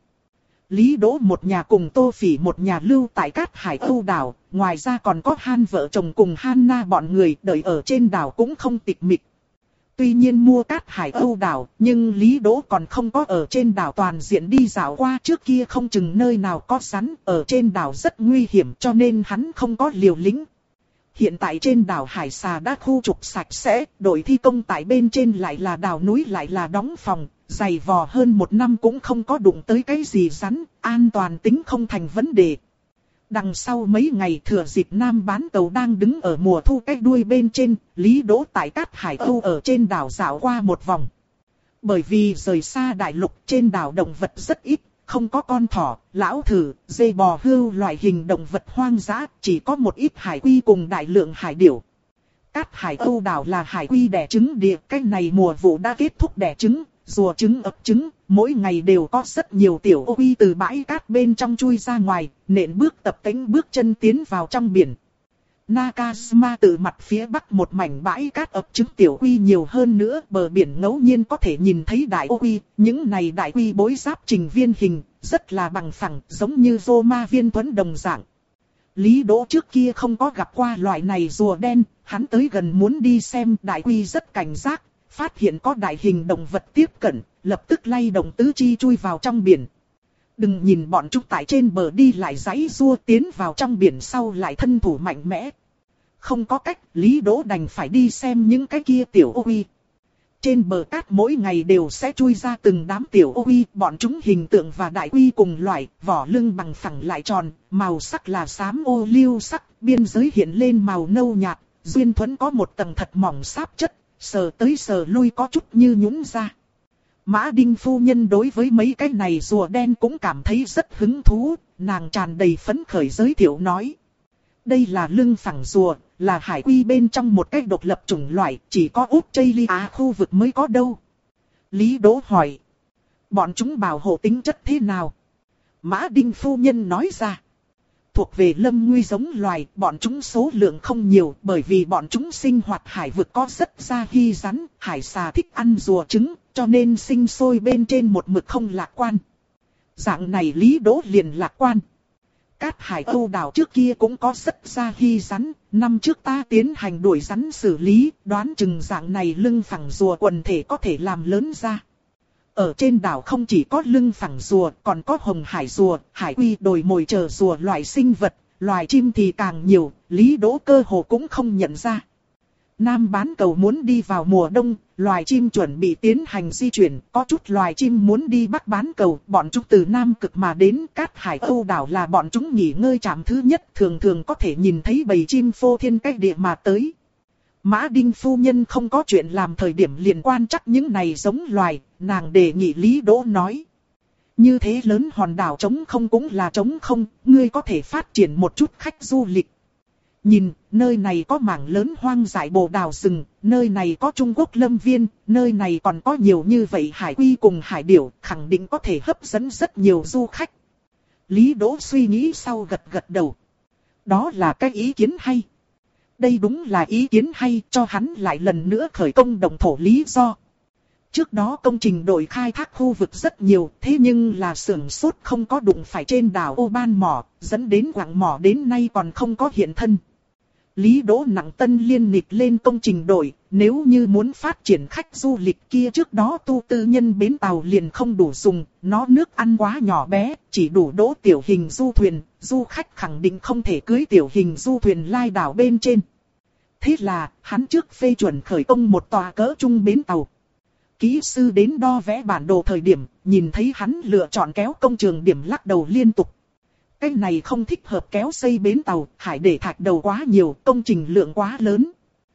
Lý Đỗ một nhà cùng Tô Phỉ một nhà lưu tại Cát Hải Âu đảo, ngoài ra còn có Han vợ chồng cùng Hanna bọn người đợi ở trên đảo cũng không tịch mịch. Tuy nhiên mua Cát Hải Âu đảo, nhưng Lý Đỗ còn không có ở trên đảo toàn diện đi dạo qua, trước kia không chừng nơi nào có rắn, ở trên đảo rất nguy hiểm cho nên hắn không có liều lĩnh. Hiện tại trên đảo Hải Xà đã khu trục sạch sẽ, đội thi công tại bên trên lại là đảo núi lại là đóng phòng, dày vò hơn một năm cũng không có đụng tới cái gì rắn, an toàn tính không thành vấn đề. Đằng sau mấy ngày thừa dịp Nam bán tàu đang đứng ở mùa thu cái đuôi bên trên, Lý Đỗ tại Cát Hải Âu ở trên đảo dạo qua một vòng. Bởi vì rời xa đại lục trên đảo động vật rất ít, không có con thỏ, lão thử, dê bò hươu loại hình động vật hoang dã, chỉ có một ít hải quy cùng đại lượng hải điểu. Cát Hải Âu đảo là hải quy đẻ trứng địa, cái này mùa vụ đã kết thúc đẻ trứng, rùa trứng ấp trứng, mỗi ngày đều có rất nhiều tiểu ô quy từ bãi cát bên trong chui ra ngoài, nện bước tập tễnh bước chân tiến vào trong biển. Nakajima từ mặt phía bắc một mảnh bãi cát ấp trứng tiểu quy nhiều hơn nữa, bờ biển ngẫu nhiên có thể nhìn thấy đại ô quy, những này đại quy bối giáp trình viên hình, rất là bằng phẳng, giống như Roma viên thuẫn đồng dạng. Lý Đỗ trước kia không có gặp qua loại này rùa đen, hắn tới gần muốn đi xem, đại quy rất cảnh giác, phát hiện có đại hình động vật tiếp cận, lập tức lay động tứ chi chui vào trong biển. Đừng nhìn bọn chúng tại trên bờ đi lại giãy giụa tiến vào trong biển sau lại thân thủ mạnh mẽ. Không có cách, Lý Đỗ đành phải đi xem những cái kia tiểu ô uy. Trên bờ cát mỗi ngày đều sẽ chui ra từng đám tiểu ô uy, bọn chúng hình tượng và đại uy cùng loại, vỏ lưng bằng phẳng lại tròn, màu sắc là xám ô liu sắc, biên giới hiện lên màu nâu nhạt, duyên thuẫn có một tầng thật mỏng sáp chất, sờ tới sờ lui có chút như nhũn ra. Mã Đinh phu nhân đối với mấy cái này rùa đen cũng cảm thấy rất hứng thú, nàng tràn đầy phấn khởi giới thiệu nói. Đây là lưng phẳng rùa, là hải quy bên trong một cái độc lập chủng loại, chỉ có Australia khu vực mới có đâu. Lý Đỗ hỏi. Bọn chúng bảo hộ tính chất thế nào? Mã Đinh phu nhân nói ra. Thuộc về lâm nguy giống loài, bọn chúng số lượng không nhiều, bởi vì bọn chúng sinh hoạt hải vực có rất xa hy rắn, hải xà thích ăn rùa trứng, cho nên sinh sôi bên trên một mực không lạc quan. Dạng này Lý Đỗ liền lạc quan. Cát Hải Âu đảo trước kia cũng có rất ra hy rắn, năm trước ta tiến hành đuổi rắn xử lý, đoán chừng dạng này lưng phẳng rùa quần thể có thể làm lớn ra. Ở trên đảo không chỉ có lưng phẳng rùa, còn có hồng hải rùa, hải quy đồi mồi chờ rùa loại sinh vật, loài chim thì càng nhiều, Lý Đỗ cơ hồ cũng không nhận ra. Nam bán cầu muốn đi vào mùa đông, loài chim chuẩn bị tiến hành di chuyển, có chút loài chim muốn đi bắc bán cầu, bọn chúng từ Nam Cực mà đến Cát Hải Âu đảo là bọn chúng nghỉ ngơi trạm thứ nhất, thường thường có thể nhìn thấy bầy chim phô thiên cách địa mà tới. Mã Đinh phu nhân không có chuyện làm thời điểm liền quan trắc những này giống loài, nàng đề nghị Lý Đỗ nói. Như thế lớn hòn đảo trống không cũng là trống không, ngươi có thể phát triển một chút khách du lịch. Nhìn, nơi này có mảng lớn hoang dại bồ đào rừng, nơi này có Trung Quốc lâm viên, nơi này còn có nhiều như vậy hải quy cùng hải điểu, khẳng định có thể hấp dẫn rất nhiều du khách. Lý Đỗ suy nghĩ sau gật gật đầu. Đó là cái ý kiến hay. Đây đúng là ý kiến hay, cho hắn lại lần nữa khởi công động thổ lý do. Trước đó công trình đội khai thác khu vực rất nhiều, thế nhưng là xưởng sốt không có đụng phải trên đảo Ô Ban mỏ, dẫn đến quặng mỏ đến nay còn không có hiện thân. Lý Đỗ nặng tân liên nịch lên công trình đội, nếu như muốn phát triển khách du lịch kia trước đó tu tư nhân bến tàu liền không đủ dùng, nó nước ăn quá nhỏ bé, chỉ đủ đỗ tiểu hình du thuyền, du khách khẳng định không thể cưới tiểu hình du thuyền lai đảo bên trên. Thế là, hắn trước phê chuẩn khởi công một tòa cỡ trung bến tàu. Kỹ sư đến đo vẽ bản đồ thời điểm, nhìn thấy hắn lựa chọn kéo công trường điểm lắc đầu liên tục. Cái này không thích hợp kéo xây bến tàu, hải để thạch đầu quá nhiều, công trình lượng quá lớn.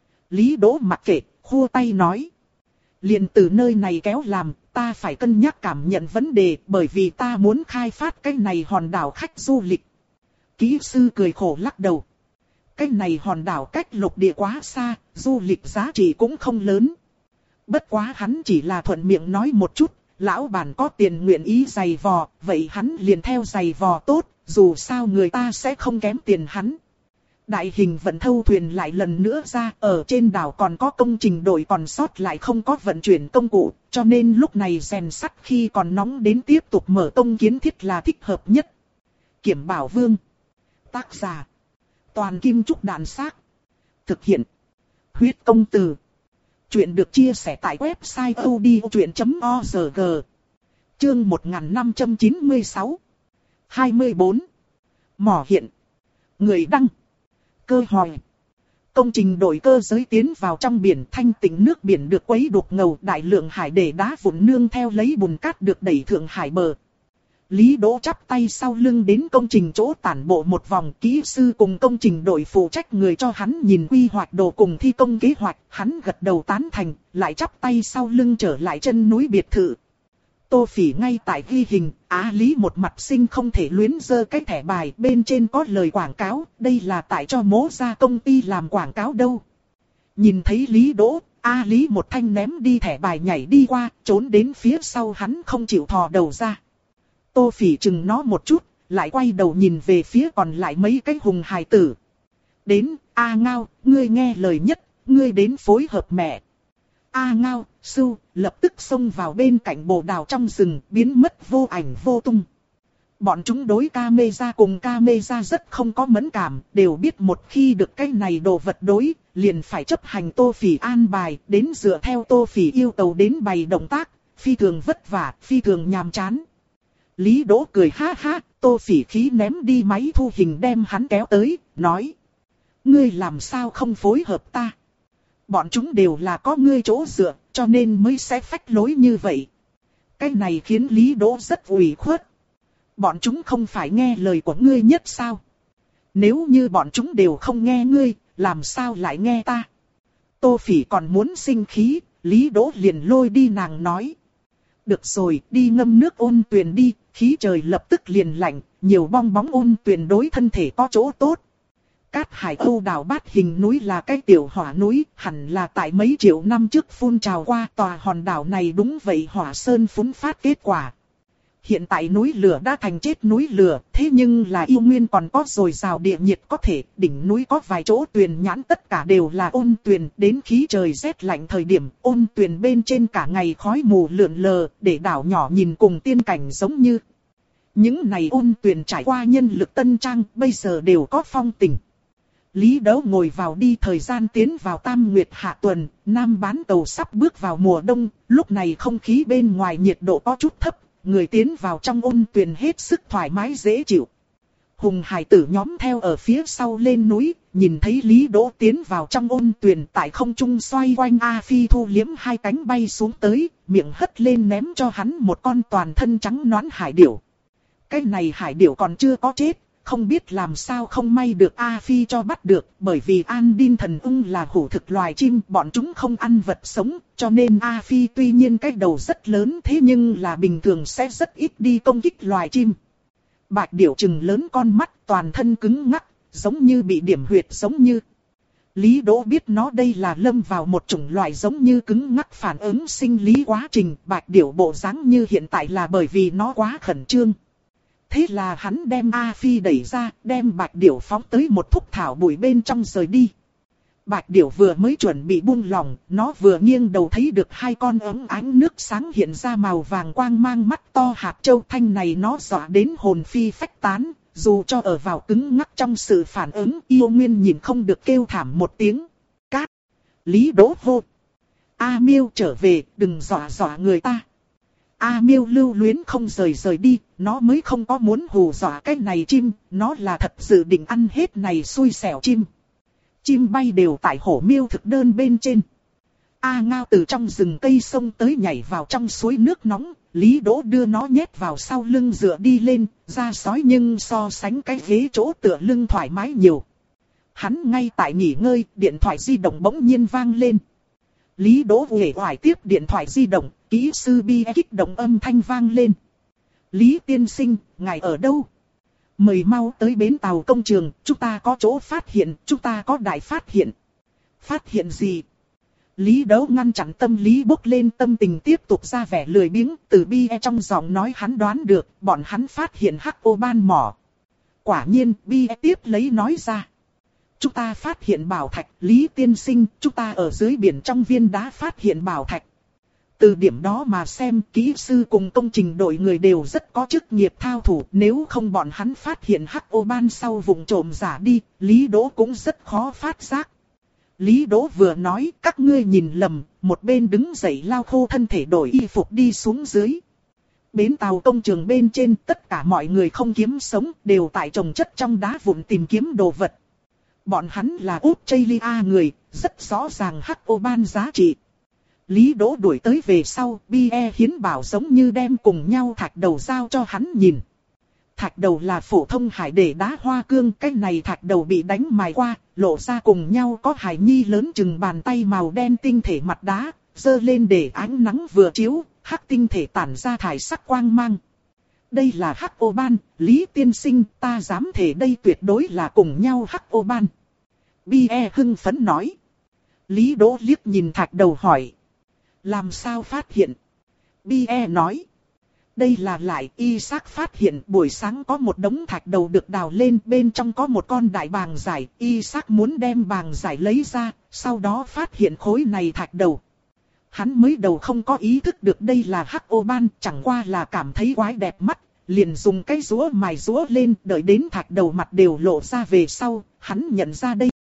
Lý Đỗ mặc kệ, khua tay nói. Liền từ nơi này kéo làm, ta phải cân nhắc cảm nhận vấn đề, bởi vì ta muốn khai phát cái này hòn đảo khách du lịch. Kỹ sư cười khổ lắc đầu. Cái này hòn đảo cách lục địa quá xa, du lịch giá trị cũng không lớn. Bất quá hắn chỉ là thuận miệng nói một chút, lão bản có tiền nguyện ý giày vò, vậy hắn liền theo giày vò tốt, dù sao người ta sẽ không kém tiền hắn. Đại hình vận thâu thuyền lại lần nữa ra, ở trên đảo còn có công trình đội còn sót lại không có vận chuyển công cụ, cho nên lúc này rèn sắt khi còn nóng đến tiếp tục mở công kiến thiết là thích hợp nhất. Kiểm Bảo Vương. Tác giả. Toàn Kim Trúc Đàn Xác. Thực hiện. Huyết Công Từ. Chuyện được chia sẻ tại website odchuyện chấm org. Chương một nghìn năm trăm chín mươi sáu. hai mươi bốn. Mỏ hiện. Người đăng. Cơ hỏi. Công trình đổi cơ giới tiến vào trong biển, thanh tịnh nước biển được quấy đục ngầu, đại lượng hải để đá vụn nương theo lấy bùn cát được đẩy thượng hải bờ. Lý Đỗ chắp tay sau lưng đến công trình chỗ tản bộ một vòng, kỹ sư cùng công trình đội phụ trách người cho hắn nhìn quy hoạch đồ cùng thi công kế hoạch, hắn gật đầu tán thành, lại chắp tay sau lưng trở lại chân núi biệt thự. Tô Phỉ ngay tại ghi hình, Á Lý một mặt sinh không thể luyến giơ cái thẻ bài, bên trên có lời quảng cáo, đây là tại cho mố ra công ty làm quảng cáo đâu. Nhìn thấy Lý Đỗ, Á Lý một thanh ném đi thẻ bài nhảy đi qua, trốn đến phía sau hắn không chịu thò đầu ra. Tô Phỉ chừng nó một chút, lại quay đầu nhìn về phía còn lại mấy cái hùng hài tử. Đến, A Ngao, ngươi nghe lời nhất, ngươi đến phối hợp mẹ. A Ngao, Sưu, lập tức xông vào bên cạnh bồ đào trong rừng, biến mất vô ảnh vô tung. Bọn chúng đối camera cùng camera rất không có mẫn cảm, đều biết một khi được cái này đồ vật đối, liền phải chấp hành Tô Phỉ an bài, đến dựa theo Tô Phỉ yêu cầu đến bày động tác, phi thường vất vả, phi thường nhàm chán. Lý Đỗ cười ha ha, Tô Phỉ khí ném đi máy thu hình đem hắn kéo tới, nói. Ngươi làm sao không phối hợp ta? Bọn chúng đều là có ngươi chỗ dựa, cho nên mới sẽ phách lối như vậy. Cái này khiến Lý Đỗ rất ủy khuất. Bọn chúng không phải nghe lời của ngươi nhất sao? Nếu như bọn chúng đều không nghe ngươi, làm sao lại nghe ta? Tô Phỉ còn muốn sinh khí, Lý Đỗ liền lôi đi nàng nói. Được rồi, đi ngâm nước ôn tuyền đi, khí trời lập tức liền lạnh, nhiều bong bóng ôn tuyền đối thân thể có chỗ tốt. Cát Hải Âu đảo Bát Hình núi là cái tiểu hỏa núi, hẳn là tại mấy triệu năm trước phun trào qua, tòa hòn đảo này đúng vậy hỏa sơn phún phát kết quả. Hiện tại núi lửa đã thành chết núi lửa, thế nhưng là yêu nguyên còn có dồi dào địa nhiệt có thể, đỉnh núi có vài chỗ tuyền nhãn tất cả đều là ôn tuyền, đến khí trời rét lạnh thời điểm, ôn tuyền bên trên cả ngày khói mù lượn lờ, để đảo nhỏ nhìn cùng tiên cảnh giống như. Những này ôn tuyền trải qua nhân lực tân trang, bây giờ đều có phong tình. Lý Đấu ngồi vào đi, thời gian tiến vào tam nguyệt hạ tuần, Nam bán cầu sắp bước vào mùa đông, lúc này không khí bên ngoài nhiệt độ có chút thấp, người tiến vào trong ôn tuyền hết sức thoải mái dễ chịu. Hùng hải tử nhóm theo ở phía sau lên núi, nhìn thấy Lý Đỗ tiến vào trong ôn tuyền, tại không trung xoay quanh, A Phi thu liếm hai cánh bay xuống tới, miệng hất lên ném cho hắn một con toàn thân trắng nõn hải điểu. Cái này hải điểu còn chưa có chết, không biết làm sao không may được A Phi cho bắt được, bởi vì An Đin thần ưng là hổ thực loài chim, bọn chúng không ăn vật sống, cho nên A Phi tuy nhiên cái đầu rất lớn, thế nhưng là bình thường sẽ rất ít đi công kích loài chim. Bạch điểu trừng lớn con mắt, toàn thân cứng ngắc, giống như bị điểm huyệt, giống như. Lý Đỗ biết nó đây là lâm vào một chủng loại giống như cứng ngắc phản ứng sinh lý quá trình. Bạch điểu bộ dáng như hiện tại là bởi vì nó quá khẩn trương. Thế là hắn đem A Phi đẩy ra, đem bạch điểu phóng tới một thúc thảo bụi bên trong rời đi. Bạch điểu vừa mới chuẩn bị buông lỏng, nó vừa nghiêng đầu thấy được hai con ống ánh nước sáng hiện ra màu vàng quang mang mắt to hạt châu. Thanh này nó dọa đến hồn phi phách tán, dù cho ở vào cứng ngắc trong sự phản ứng, yêu nguyên nhìn không được kêu thảm một tiếng. Cát! Lý Đỗ hô! A Miêu trở về, đừng dọa dọa người ta. A Miêu lưu luyến không rời rời đi, nó mới không có muốn hù dọa cái này chim, nó là thật dự định ăn hết này xui xẻo chim. Chim bay đều tại hổ miêu thực đơn bên trên. A Ngao từ trong rừng cây sông tới nhảy vào trong suối nước nóng, Lý Đỗ đưa nó nhét vào sau lưng dựa đi lên, da sói nhưng so sánh cái ghế chỗ tựa lưng thoải mái nhiều. Hắn ngay tại nghỉ ngơi, điện thoại di động bỗng nhiên vang lên. Lý Đỗ uể oải tiếp điện thoại di động, kỹ sư bi kích động âm thanh vang lên. Lý tiên sinh, ngài ở đâu? Mời mau tới bến tàu công trường, chúng ta có chỗ phát hiện, chúng ta có đại phát hiện. Phát hiện gì? Lý Đấu ngăn chặn tâm lý bốc lên tâm tình tiếp tục ra vẻ lười biếng, từ bi e trong giọng nói hắn đoán được, bọn hắn phát hiện hắc ô ban mỏ. Quả nhiên, bi e tiếp lấy nói ra. Chúng ta phát hiện bảo thạch, Lý tiên sinh, chúng ta ở dưới biển trong viên đá phát hiện bảo thạch. Từ điểm đó mà xem, kỹ sư cùng công trình đội người đều rất có chức nghiệp thao thủ, nếu không bọn hắn phát hiện hắc ô ban sau vùng trộm giả đi, Lý Đỗ cũng rất khó phát giác. Lý Đỗ vừa nói, các ngươi nhìn lầm, một bên đứng dậy lau khô thân thể đổi y phục đi xuống dưới. Bến tàu công trường bên trên, tất cả mọi người không kiếm sống, đều tại trồng chất trong đá vụn tìm kiếm đồ vật. Bọn hắn là Australia người, rất rõ ràng hắc ô ban giá trị. Lý Đỗ đuổi tới về sau, Bie hiến bảo giống như đem cùng nhau thạch đầu giao cho hắn nhìn. Thạch đầu là phổ thông hải để đá hoa cương, cái này thạch đầu bị đánh mài qua, lộ ra cùng nhau có hải nhi lớn chừng bàn tay màu đen tinh thể mặt đá, dơ lên để ánh nắng vừa chiếu, hắc tinh thể tản ra thải sắc quang mang. Đây là hắc ô ban, Lý tiên sinh, ta dám thề đây tuyệt đối là cùng nhau hắc ô ban. Bie hưng phấn nói. Lý Đỗ liếc nhìn thạch đầu hỏi. Làm sao phát hiện? Bie nói. Đây là lại y xác phát hiện buổi sáng có một đống thạch đầu được đào lên, bên trong có một con đại bàng giải, y xác muốn đem bàng giải lấy ra, sau đó phát hiện khối này thạch đầu. Hắn mới đầu không có ý thức được đây là hắc ô ban, chẳng qua là cảm thấy quái đẹp mắt, liền dùng cái rũa mài rũa lên, đợi đến thạch đầu mặt đều lộ ra về sau, hắn nhận ra đây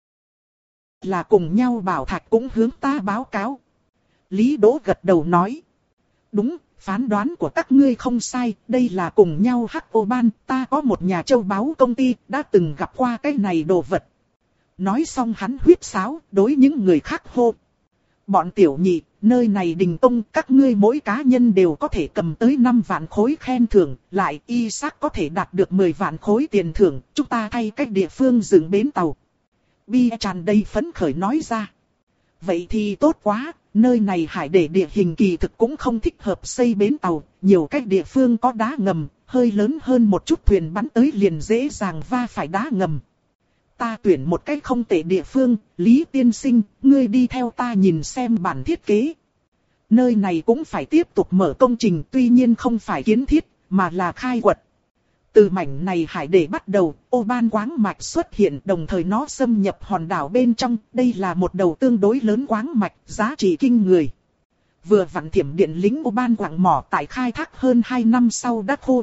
là cùng nhau bảo thạch, cũng hướng ta báo cáo. Lý Đỗ gật đầu nói. Đúng, phán đoán của các ngươi không sai, đây là cùng nhau hắc ô ban, ta có một nhà châu báu công ty, đã từng gặp qua cái này đồ vật. Nói xong hắn huýt sáo, đối những người khác hô. Bọn tiểu nhị, nơi này đình tông, các ngươi mỗi cá nhân đều có thể cầm tới năm vạn khối khen thưởng, lại y xác có thể đạt được mười vạn khối tiền thưởng, chúng ta thay cách địa phương dựng bến tàu. Bia tràn đầy phấn khởi nói ra. Vậy thì tốt quá, nơi này hải để địa hình kỳ thực cũng không thích hợp xây bến tàu, nhiều cách địa phương có đá ngầm, hơi lớn hơn một chút thuyền bắn tới liền dễ dàng va phải đá ngầm. Ta tuyển một cách không tệ địa phương, Lý tiên sinh, ngươi đi theo ta nhìn xem bản thiết kế. Nơi này cũng phải tiếp tục mở công trình, tuy nhiên không phải kiến thiết, mà là khai quật. Từ mảnh này hải để bắt đầu, ô ban quáng mạch xuất hiện, đồng thời nó xâm nhập hòn đảo bên trong. Đây là một đầu tương đối lớn quáng mạch, giá trị kinh người. Vừa vặn thiểm điện lính ô ban quặng mỏ tại khai thác hơn hai năm sau đã khô kiệt,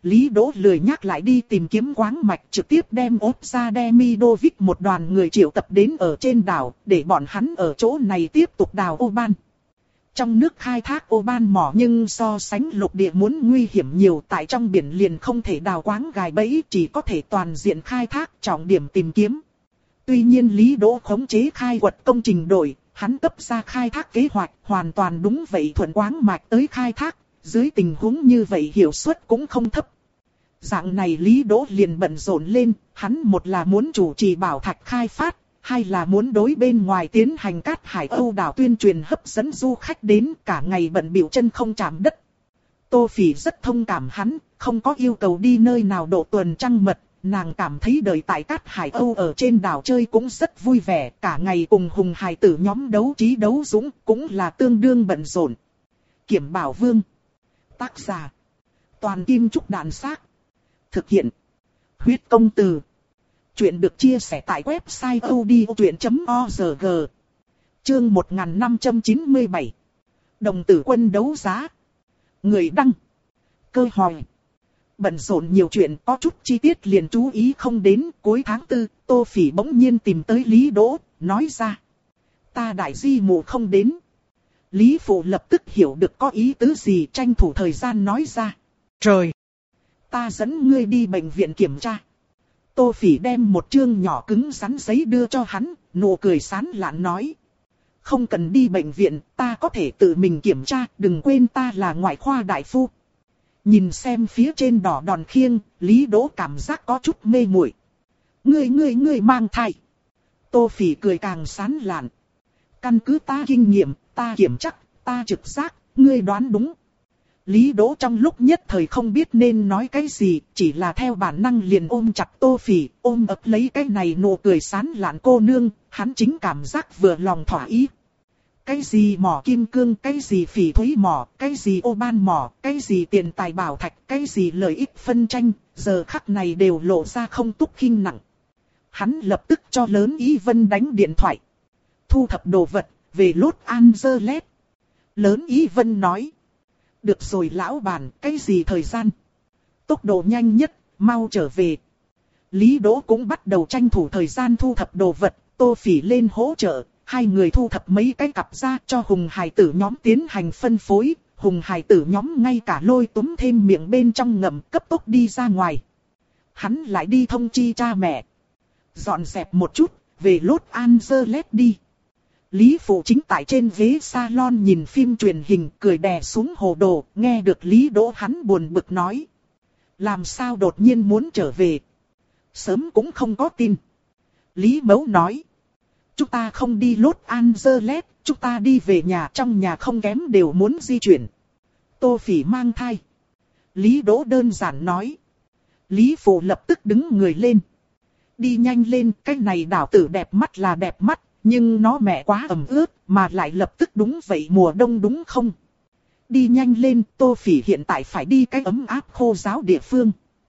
Lý Đỗ lười nhắc lại đi tìm kiếm quáng mạch, trực tiếp đem ốp ra Demidovic một đoàn người triệu tập đến ở trên đảo, để bọn hắn ở chỗ này tiếp tục đào oban. Trong nước khai thác oban mỏ nhưng so sánh lục địa muốn nguy hiểm nhiều, tại trong biển liền không thể đào quáng gài bẫy, chỉ có thể toàn diện khai thác, trọng điểm tìm kiếm. Tuy nhiên Lý Đỗ khống chế khai quật công trình đội, hắn cấp ra khai thác kế hoạch, hoàn toàn đúng vậy, thuận quáng mạch tới khai thác, dưới tình huống như vậy hiệu suất cũng không thấp. Dạng này Lý Đỗ liền bận rộn lên, hắn một là muốn chủ trì bảo thạch khai phát, hai là muốn đối bên ngoài tiến hành Cát Hải Âu đảo tuyên truyền hấp dẫn du khách đến, cả ngày bận bịu chân không chạm đất. Tô Phỉ rất thông cảm hắn, không có yêu cầu đi nơi nào độ tuần trăng mật, nàng cảm thấy đời tại Cát Hải Âu ở trên đảo chơi cũng rất vui vẻ, cả ngày cùng hùng hài tử nhóm đấu trí đấu dũng, cũng là tương đương bận rộn. Kiểm Bảo Vương. Tác giả: Toàn Kim Trúc Đàn Xác. Thực hiện: Huyết Công Từ. Chuyện được chia sẻ tại website odchuyện chấm org. Chương một nghìn năm trăm chín mươi bảy. Đồng tử quân đấu giá. Người đăng: Cơ Hỏi. Bận rộn nhiều chuyện, có chút chi tiết liền chú ý không đến. Cuối tháng tư, Tô Phỉ bỗng nhiên tìm tới Lý Đỗ, nói ra: Ta đại di mụ không đến. Lý Phụ lập tức hiểu được có ý tứ gì, tranh thủ thời gian nói ra: Trời! Ta dẫn ngươi đi bệnh viện kiểm tra. Tô Phỉ đem một chương nhỏ cứng rắn giấy đưa cho hắn, nụ cười sán lạn nói: Không cần đi bệnh viện, ta có thể tự mình kiểm tra, đừng quên ta là ngoại khoa đại phu. Nhìn xem phía trên đỏ đòn khiêng, Lý Đỗ cảm giác có chút mê muội. Ngươi ngươi ngươi mang thai. Tô Phỉ cười càng sán lạn. Căn cứ ta kinh nghiệm, ta kiểm chắc, ta trực giác, ngươi đoán đúng. Lý Đỗ trong lúc nhất thời không biết nên nói cái gì, chỉ là theo bản năng liền ôm chặt Tô Phỉ, ôm ấp lấy cái này nụ cười sán lạn cô nương, hắn chính cảm giác vừa lòng thỏa ý. Cái gì mỏ kim cương, cái gì phỉ thúy mỏ, cái gì oban mỏ, cái gì tiền tài bảo thạch, cái gì lợi ích phân tranh, giờ khắc này đều lộ ra không túc khinh nặng. Hắn lập tức cho Lớn Ý Vân đánh điện thoại. Thu thập đồ vật, về Los Angeles. Lớn Ý Vân nói: Được rồi lão bản, cái gì thời gian? Tốc độ nhanh nhất, mau trở về. Lý Đỗ cũng bắt đầu tranh thủ thời gian thu thập đồ vật, Tô Phỉ lên hỗ trợ. Hai người thu thập mấy cái cặp ra cho hùng hài tử nhóm tiến hành phân phối. Hùng hài tử nhóm ngay cả lôi túm thêm miệng bên trong ngậm, cấp tốc đi ra ngoài. Hắn lại đi thông chi cha mẹ. Dọn dẹp một chút, về Los Angeles đi. Lý Phụ chính tại trên ghế salon nhìn phim truyền hình, cười đè xuống hồ đồ, nghe được Lý Đỗ hắn buồn bực nói: Làm sao đột nhiên muốn trở về? Sớm cũng không có tin. Lý Mẫu nói: Chúng ta không đi Los Angeles, chúng ta đi về nhà, trong nhà không kém đều muốn di chuyển. Tô Phỉ mang thai. Lý Đỗ đơn giản nói. Lý Phụ lập tức đứng người lên. Đi nhanh lên, cái này đảo tử đẹp mắt là đẹp mắt, nhưng nó mẹ quá ẩm ướt, mà lại lập tức đúng vậy mùa đông đúng không? Đi nhanh lên, Tô Phỉ hiện tại phải đi cái ấm áp khô ráo địa phương.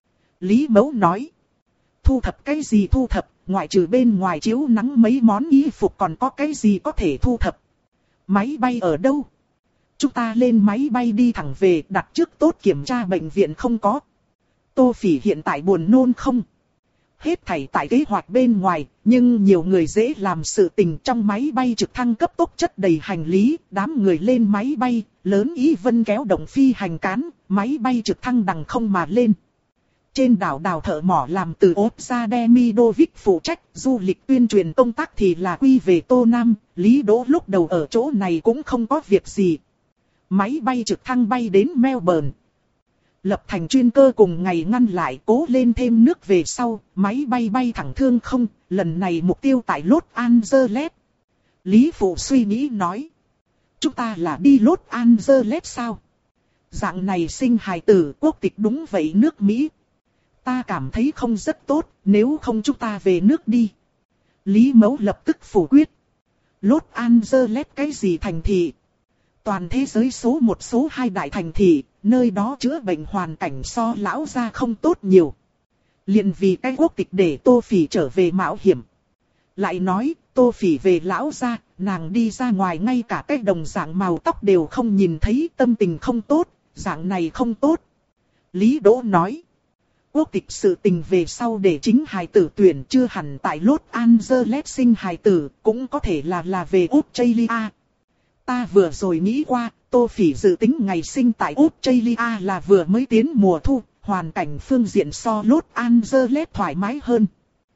Lý Mẫu nói. Thu thập cái gì thu thập, ngoại trừ bên ngoài chiếu nắng mấy món y phục còn có cái gì có thể thu thập? Máy bay ở đâu? Chúng ta lên máy bay đi thẳng về, đặt trước tốt kiểm tra bệnh viện không có. Tô Phỉ hiện tại buồn nôn không? Hết thảy tại kế hoạch bên ngoài, nhưng nhiều người dễ làm sự tình, trong máy bay trực thăng cấp tốc chất đầy hành lý, đám người lên máy bay, Lớn Ý Vân kéo động phi hành cán, máy bay trực thăng đằng không mà lên. Trên đảo đào thợ mỏ làm từ ốp ra Demidovic phụ trách, du lịch tuyên truyền công tác thì là quy về Tô Nam. Lý Đỗ lúc đầu ở chỗ này cũng không có việc gì. Máy bay trực thăng bay đến Melbourne. Lập thành chuyên cơ cùng ngày ngăn lại, cố lên thêm nước về sau, máy bay bay thẳng thương không, lần này mục tiêu tại Los Angeles. Lý Phụ suy nghĩ nói. Chúng ta là đi Los Angeles sao? Dạng này sinh hài tử, quốc tịch đúng vậy nước Mỹ. Ta cảm thấy không rất tốt, nếu không chúng ta về nước đi. Lý Mẫu lập tức phủ quyết. Los Angeles cái gì thành thị? Toàn thế giới số một số hai đại thành thị, nơi đó chữa bệnh hoàn cảnh so lão gia không tốt nhiều. Liền vì cái quốc tịch để Tô Phỉ trở về mạo hiểm. Lại nói, Tô Phỉ về lão gia, nàng đi ra ngoài ngay cả cái đồng dạng màu tóc đều không nhìn thấy, tâm tình không tốt, dạng này không tốt. Lý Đỗ nói. Quốc tịch sự tình về sau để chính hài tử tuyển, chưa hẳn tại Los Angeles sinh hài tử, cũng có thể là là về Australia. Ta vừa rồi nghĩ qua, Tô Phỉ dự tính ngày sinh tại Australia là vừa mới tiến mùa thu, hoàn cảnh phương diện so Los Angeles thoải mái hơn.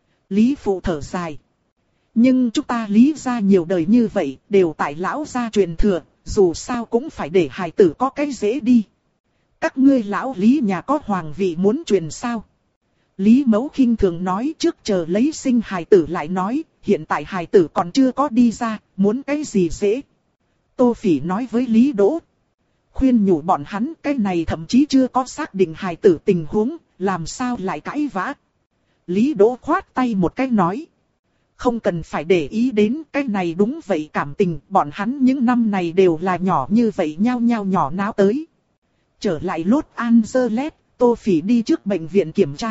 Lý Phụ thở dài. Nhưng chúng ta Lý gia nhiều đời như vậy, đều tại lão gia truyền thừa, dù sao cũng phải để hài tử có cái dễ đi. Các ngươi lão Lý nhà có hoàng vị muốn truyền sao? Lý Mẫu khinh thường nói, trước chờ lấy sinh hài tử lại nói, hiện tại hài tử còn chưa có đi ra, muốn cái gì dễ. Tô Phỉ nói với Lý Đỗ. Khuyên nhủ bọn hắn, cái này thậm chí chưa có xác định hài tử tình huống, làm sao lại cãi vã. Lý Đỗ khoát tay một cái nói. Không cần phải để ý đến cái này, đúng vậy, cảm tình, bọn hắn những năm này đều là nhỏ như vậy, nhao nhao nhỏ náo tới. Trở lại Los Angeles, Tô Phỉ đi trước bệnh viện kiểm tra.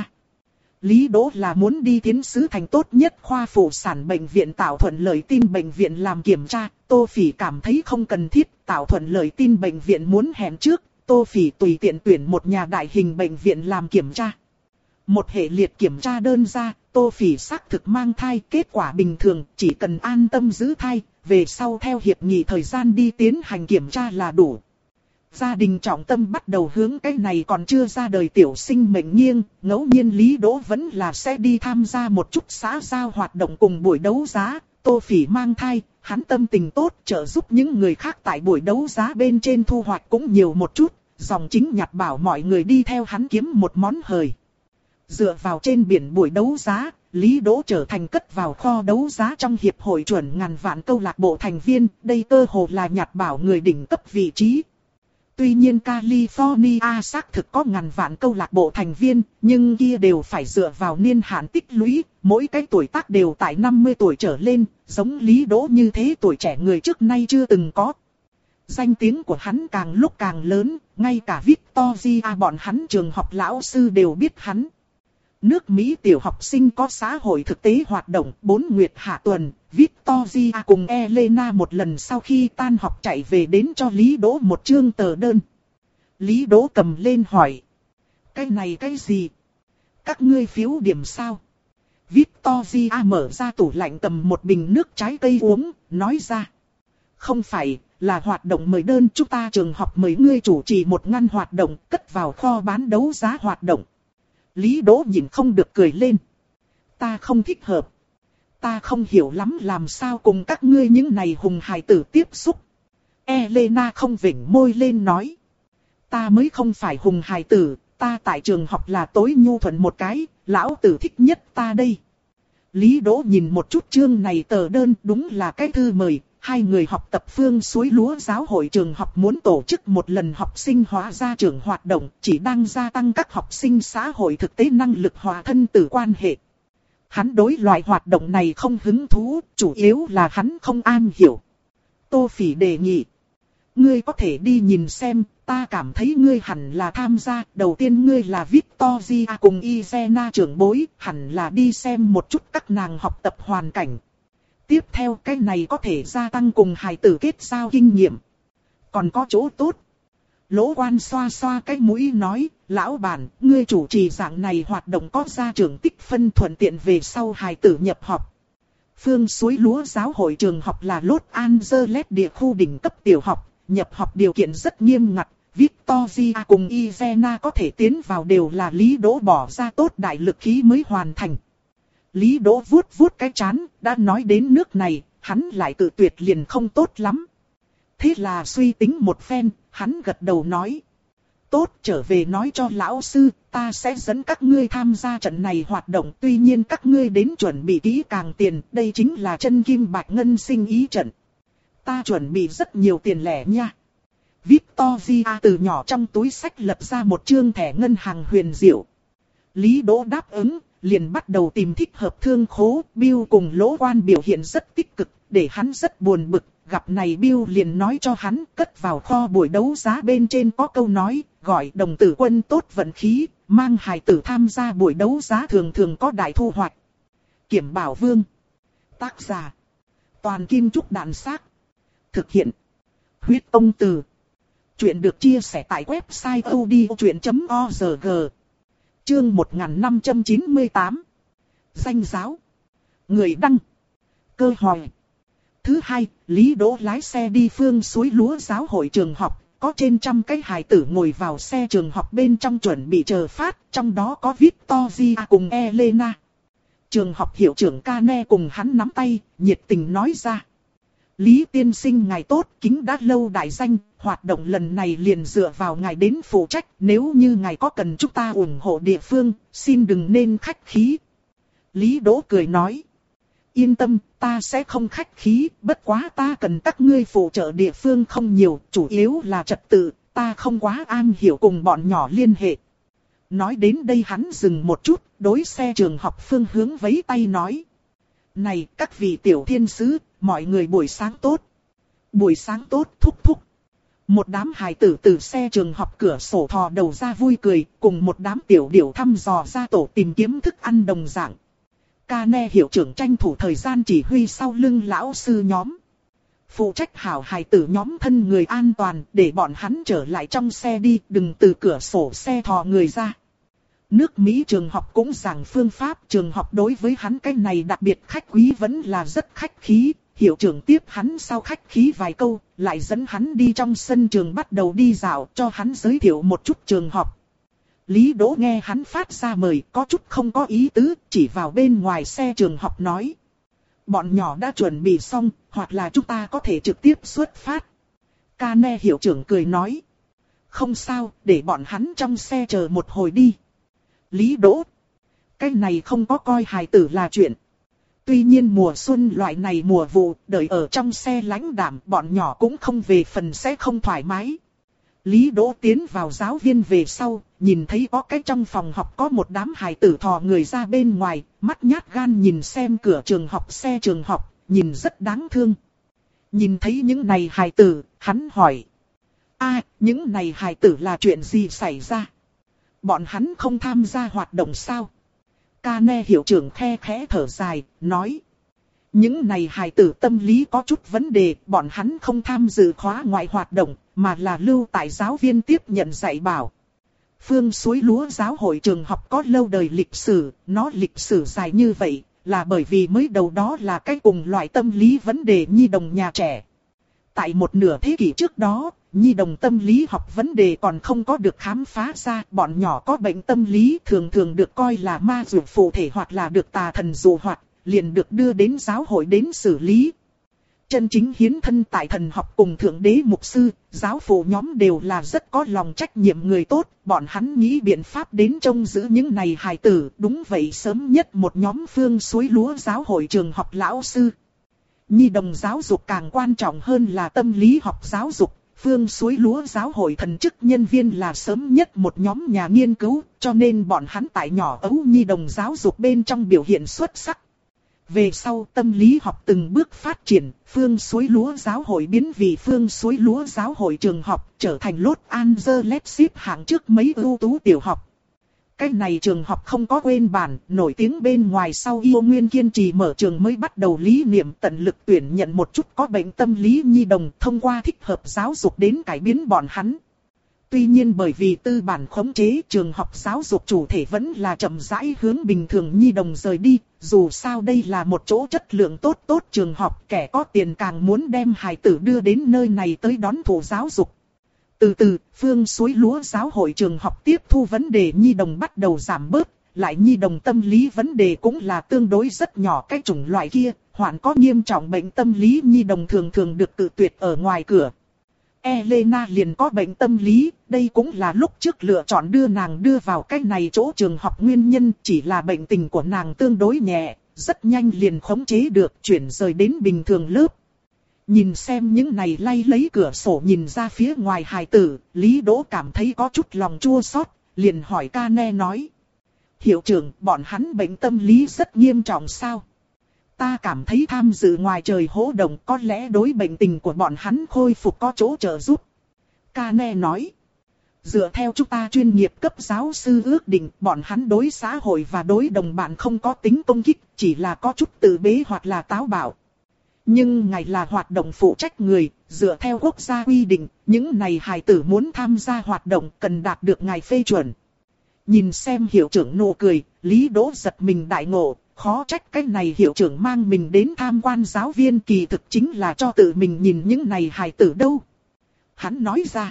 Lý Đỗ là muốn đi Tiến Sứ Thành tốt nhất khoa phụ sản bệnh viện Tạo Thuận Lợi Tin bệnh viện làm kiểm tra. Tô Phỉ cảm thấy không cần thiết, Tạo Thuận Lợi Tin bệnh viện muốn hẹn trước. Tô Phỉ tùy tiện tuyển một nhà đại hình bệnh viện làm kiểm tra. Một hệ liệt kiểm tra đơn ra, Tô Phỉ xác thực mang thai, kết quả bình thường, chỉ cần an tâm giữ thai, về sau theo hiệp nghị thời gian đi tiến hành kiểm tra là đủ. Gia đình trọng tâm bắt đầu hướng cái này còn chưa ra đời tiểu sinh mệnh nghiêng, ngẫu nhiên Lý Đỗ vẫn là sẽ đi tham gia một chút xã giao hoạt động cùng buổi đấu giá. Tô Phỉ mang thai, hắn tâm tình tốt, trợ giúp những người khác tại buổi đấu giá bên trên thu hoạch cũng nhiều một chút, dòng chính nhặt bảo mọi người đi theo hắn kiếm một món hời. Dựa vào trên biển buổi đấu giá, Lý Đỗ trở thành cất vào kho đấu giá trong hiệp hội chuẩn ngàn vạn câu lạc bộ thành viên, đây cơ hồ là nhặt bảo người đỉnh cấp vị trí. Tuy nhiên California xác thực có ngàn vạn câu lạc bộ thành viên, nhưng kia đều phải dựa vào niên hạn tích lũy, mỗi cái tuổi tác đều tại năm mươi tuổi trở lên, giống Lý Đỗ như thế tuổi trẻ người trước nay chưa từng có. Danh tiếng của hắn càng lúc càng lớn, ngay cả Victoria bọn hắn trường học lão sư đều biết hắn. Nước Mỹ tiểu học sinh có xã hội thực tế hoạt động, bốn nguyệt hạ tuần, Victoria cùng Elena một lần sau khi tan học chạy về đến cho Lý Đỗ một chương tờ đơn. Lý Đỗ cầm lên hỏi. Cái này cái gì? Các ngươi phiếu điểm sao? Victoria mở ra tủ lạnh cầm một bình nước trái cây uống, nói ra. Không phải, là hoạt động mời đơn, chúng ta trường học mời ngươi chủ trì một ngăn hoạt động, cất vào kho bán đấu giá hoạt động. Lý Đỗ nhìn không được cười lên. Ta không thích hợp. Ta không hiểu lắm làm sao cùng các ngươi những này hùng hài tử tiếp xúc. Elena không vểnh môi lên nói. Ta mới không phải hùng hài tử, ta tại trường học là tối nhu thuận một cái, lão tử thích nhất ta đây. Lý Đỗ nhìn một chút chương này tờ đơn, đúng là cái thư mời. Hai người học tập Phương Suối Lúa giáo hội trường học muốn tổ chức một lần học sinh hóa gia trưởng hoạt động, chỉ đang gia tăng các học sinh xã hội thực tế năng lực hòa thân tử quan hệ. Hắn đối loại hoạt động này không hứng thú, chủ yếu là hắn không am hiểu. Tô Phỉ đề nghị. Ngươi có thể đi nhìn xem, ta cảm thấy ngươi hẳn là tham gia. Đầu tiên ngươi là Victoria cùng Izena trưởng bối, hẳn là đi xem một chút các nàng học tập hoàn cảnh. Tiếp theo cái này có thể gia tăng cùng hài tử kết giao kinh nghiệm. Còn có chỗ tốt. Lỗ Quan xoa xoa cái mũi nói, lão bản, ngươi chủ trì dạng này hoạt động có gia trưởng tích phân thuận tiện về sau hài tử nhập học. Phương Suối Lúa giáo hội trường học là Los Angeles địa khu đỉnh cấp tiểu học, nhập học điều kiện rất nghiêm ngặt. Victoria cùng Izena có thể tiến vào đều là Lý Đỗ bỏ ra tốt đại lực khí mới hoàn thành. Lý Đỗ vuốt vuốt cái trán, đã nói đến nước này, hắn lại tự tuyệt liền không tốt lắm. Thế là suy tính một phen, hắn gật đầu nói. Tốt, trở về nói cho lão sư, ta sẽ dẫn các ngươi tham gia trận này hoạt động. Tuy nhiên các ngươi đến chuẩn bị kỹ càng tiền, đây chính là chân kim bạch ngân sinh ý trận. Ta chuẩn bị rất nhiều tiền lẻ nha. Victoria từ nhỏ trong túi xách lập ra một trương thẻ ngân hàng huyền diệu. Lý Đỗ đáp ứng. Liền bắt đầu tìm thích hợp thương khố, Bill cùng Lỗ Quan biểu hiện rất tích cực, để hắn rất buồn bực. Gặp này Bill liền nói cho hắn cất vào kho buổi đấu giá bên trên có câu nói, gọi đồng tử quân tốt vận khí, mang hài tử tham gia buổi đấu giá thường thường có đại thu hoạch. Kiểm Bảo Vương. Tác giả. Toàn Kim Trúc Đạn Xác. Thực hiện. Huyết Ông Từ. Chuyện được chia sẻ tại website audiochuyện chấm org. Chương một nghìn năm trăm chín mươi tám. Danh giáo. Người đăng. Cơ hỏi. Thứ hai, Lý Đỗ lái xe đi Phương Suối Lúa giáo hội trường học, có trên trăm cái hài tử ngồi vào xe trường học bên trong chuẩn bị chờ phát, trong đó có Victoria cùng Elena. Trường học hiệu trưởng Cane cùng hắn nắm tay, nhiệt tình nói ra. Lý tiên sinh ngài tốt, kính đã lâu đại danh, hoạt động lần này liền dựa vào ngài đến phụ trách, nếu như ngài có cần chúng ta ủng hộ địa phương, xin đừng nên khách khí. Lý Đỗ cười nói. Yên tâm, ta sẽ không khách khí, bất quá ta cần các ngươi phụ trợ địa phương không nhiều, chủ yếu là trật tự, ta không quá an hiểu cùng bọn nhỏ liên hệ. Nói đến đây hắn dừng một chút, đối xe trường học phương hướng vẫy tay nói. Này các vị tiểu thiên sứ, mọi người buổi sáng tốt. Buổi sáng tốt thúc thúc. Một đám hài tử từ xe trường học cửa sổ thò đầu ra vui cười, cùng một đám tiểu điểu thăm dò ra tổ tìm kiếm thức ăn đồng dạng. Cane hiệu trưởng tranh thủ thời gian chỉ huy sau lưng lão sư nhóm. Phụ trách hảo hài tử nhóm thân người an toàn để bọn hắn trở lại trong xe đi, đừng từ cửa sổ xe thò người ra. Nước Mỹ trường học cũng giảng phương pháp, trường học đối với hắn cái này đặc biệt khách quý vẫn là rất khách khí. Hiệu trưởng tiếp hắn sau khách khí vài câu, lại dẫn hắn đi trong sân trường bắt đầu đi dạo cho hắn giới thiệu một chút trường học. Lý Đỗ nghe hắn phát ra mời có chút không có ý tứ, chỉ vào bên ngoài xe trường học nói. Bọn nhỏ đã chuẩn bị xong, hoặc là chúng ta có thể trực tiếp xuất phát. Cane hiệu trưởng cười nói. Không sao, để bọn hắn trong xe chờ một hồi đi. Lý Đỗ. Cái này không có coi hài tử là chuyện. Tuy nhiên mùa xuân loại này mùa vụ, đợi ở trong xe lãnh đạm, bọn nhỏ cũng không về phần sẽ không thoải mái. Lý Đỗ tiến vào giáo viên về sau, nhìn thấy có cái trong phòng học có một đám hài tử thò người ra bên ngoài, mắt nhát gan nhìn xem cửa trường học xe trường học, nhìn rất đáng thương. Nhìn thấy những này hài tử, hắn hỏi. A, những này hài tử là chuyện gì xảy ra? Bọn hắn không tham gia hoạt động sao? Cane hiệu trưởng khe khẽ thở dài, nói. Những này hài tử tâm lý có chút vấn đề, bọn hắn không tham dự khóa ngoại hoạt động, mà là lưu tại giáo viên tiếp nhận dạy bảo. Phương Suối Lúa giáo hội trường học có lâu đời lịch sử, nó lịch sử dài như vậy, là bởi vì mới đầu đó là cái cùng loại tâm lý vấn đề nhi đồng nhà trẻ. Tại một nửa thế kỷ trước đó, nhi đồng tâm lý học vấn đề còn không có được khám phá ra, bọn nhỏ có bệnh tâm lý thường thường được coi là ma dụ phụ thể hoặc là được tà thần dụ hoạt, liền được đưa đến giáo hội đến xử lý. Chân chính hiến thân tại thần học cùng thượng đế mục sư, giáo phụ nhóm đều là rất có lòng trách nhiệm người tốt, bọn hắn nghĩ biện pháp đến trông giữ những này hài tử, đúng vậy sớm nhất một nhóm Phương Suối Lúa giáo hội trường học lão sư. Nhi đồng giáo dục càng quan trọng hơn là tâm lý học giáo dục, Phương Suối Lúa giáo hội thần chức nhân viên là sớm nhất một nhóm nhà nghiên cứu, cho nên bọn hắn tại nhỏ ấu nhi đồng giáo dục bên trong biểu hiện xuất sắc. Về sau tâm lý học từng bước phát triển, Phương Suối Lúa giáo hội biến vì Phương Suối Lúa giáo hội trường học, trở thành Los Angeles xếp hạng trước mấy ưu tú tiểu học. Cái này trường học không có quên bản, nổi tiếng bên ngoài sau yêu nguyên kiên trì mở trường mới bắt đầu lý niệm tận lực tuyển nhận một chút có bệnh tâm lý nhi đồng thông qua thích hợp giáo dục đến cải biến bọn hắn. Tuy nhiên bởi vì tư bản khống chế trường học giáo dục chủ thể vẫn là chậm rãi hướng bình thường nhi đồng rời đi, dù sao đây là một chỗ chất lượng tốt tốt trường học, kẻ có tiền càng muốn đem hài tử đưa đến nơi này tới đón thụ giáo dục. Từ từ, Phương Suối Lúa giáo hội trường học tiếp thu vấn đề nhi đồng bắt đầu giảm bớt, lại nhi đồng tâm lý vấn đề cũng là tương đối rất nhỏ cái chủng loại kia, hoạn có nghiêm trọng bệnh tâm lý nhi đồng thường thường được cự tuyệt ở ngoài cửa. Elena liền có bệnh tâm lý, đây cũng là lúc trước lựa chọn đưa nàng đưa vào cái này chỗ trường học nguyên nhân, chỉ là bệnh tình của nàng tương đối nhẹ, rất nhanh liền khống chế được chuyển rời đến bình thường lớp. Nhìn xem những này lay lấy cửa sổ nhìn ra phía ngoài hài tử, Lý Đỗ cảm thấy có chút lòng chua xót, liền hỏi Cane nói. Hiệu trưởng, bọn hắn bệnh tâm lý rất nghiêm trọng sao? Ta cảm thấy tham dự ngoài trời hỗ động có lẽ đối bệnh tình của bọn hắn khôi phục có chỗ trợ giúp. Cane nói. Dựa theo chúng ta chuyên nghiệp cấp giáo sư ước định, bọn hắn đối xã hội và đối đồng bạn không có tính công kích, chỉ là có chút tự bế hoặc là táo bạo. Nhưng ngài là hoạt động phụ trách người, dựa theo quốc gia quy định, những này hài tử muốn tham gia hoạt động cần đạt được ngài phê chuẩn. Nhìn xem hiệu trưởng nụ cười, Lý Đỗ giật mình đại ngộ, khó trách cái này hiệu trưởng mang mình đến tham quan giáo viên kỳ thực chính là cho tự mình nhìn những này hài tử đâu. Hắn nói ra,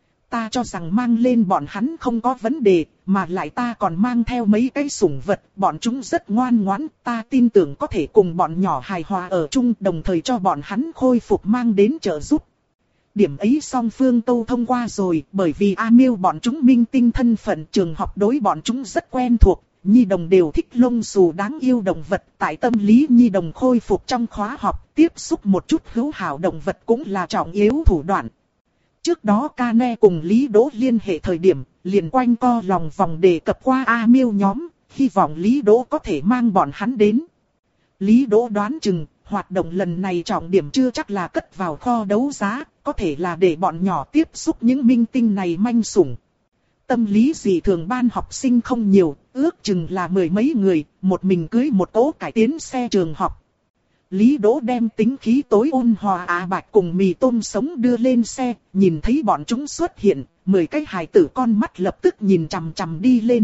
ta cho rằng mang lên bọn hắn không có vấn đề, mà lại ta còn mang theo mấy cái sủng vật, bọn chúng rất ngoan ngoãn, ta tin tưởng có thể cùng bọn nhỏ hài hòa ở chung, đồng thời cho bọn hắn khôi phục mang đến trợ giúp. Điểm ấy song phương câu thông qua rồi, bởi vì A Miêu bọn chúng minh tinh thân phận, trường học đối bọn chúng rất quen thuộc, nhi đồng đều thích lông xù đáng yêu động vật, tại tâm lý nhi đồng khôi phục trong khóa học, tiếp xúc một chút hữu hảo động vật cũng là trọng yếu thủ đoạn. Trước đó Cane cùng Lý Đỗ liên hệ thời điểm, liền quanh co lòng vòng đề cập qua A Miêu nhóm, hy vọng Lý Đỗ có thể mang bọn hắn đến. Lý Đỗ đoán chừng, hoạt động lần này trọng điểm chưa chắc là cất vào kho đấu giá, có thể là để bọn nhỏ tiếp xúc những minh tinh này manh sủng. Tâm lý gì thường ban học sinh không nhiều, ước chừng là mười mấy người, một mình cưới một cỗ cải tiến xe trường học. Lý Đỗ đem tính khí tối ôn hòa Á Bạch cùng mì tôm sống đưa lên xe, nhìn thấy bọn chúng xuất hiện, mười cái hài tử con mắt lập tức nhìn chằm chằm đi lên.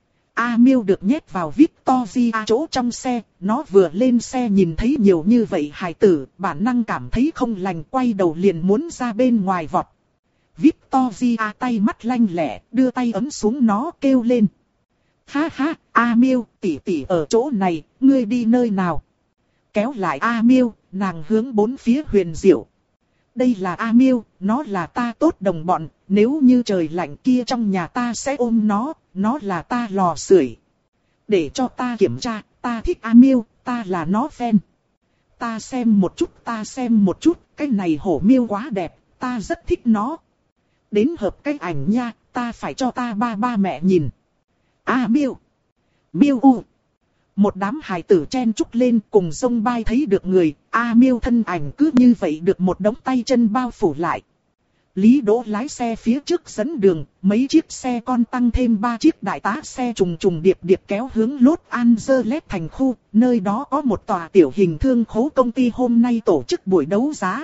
A Miêu được nhét vào Victoria chỗ trong xe, nó vừa lên xe nhìn thấy nhiều như vậy hài tử, bản năng cảm thấy không lành, quay đầu liền muốn ra bên ngoài vọt. Victoria tay mắt lanh lẹ, đưa tay ấm xuống nó kêu lên. Ha ha, A Miêu, tỷ tỷ ở chỗ này, ngươi đi nơi nào? Kéo lại A Miêu, nàng hướng bốn phía huyền diệu. Đây là A Miêu, nó là ta tốt đồng bọn, nếu như trời lạnh kia trong nhà ta sẽ ôm nó, nó là ta lò sưởi. Để cho ta kiểm tra, ta thích A Miêu, ta là nó fan. Ta xem một chút, ta xem một chút, cái này hổ miêu quá đẹp, ta rất thích nó. Đến hợp cái ảnh nha, ta phải cho ta ba ba mẹ nhìn. A Miêu, Miêu U. Một đám hài tử chen chúc lên cùng sông bay thấy được người, A Miêu thân ảnh cứ như vậy được một đống tay chân bao phủ lại. Lý Đỗ lái xe phía trước dẫn đường, mấy chiếc xe con tăng thêm ba chiếc đại tá xe trùng trùng điệp điệp kéo hướng Los Angeles thành khu, nơi đó có một tòa tiểu hình thương khố công ty hôm nay tổ chức buổi đấu giá.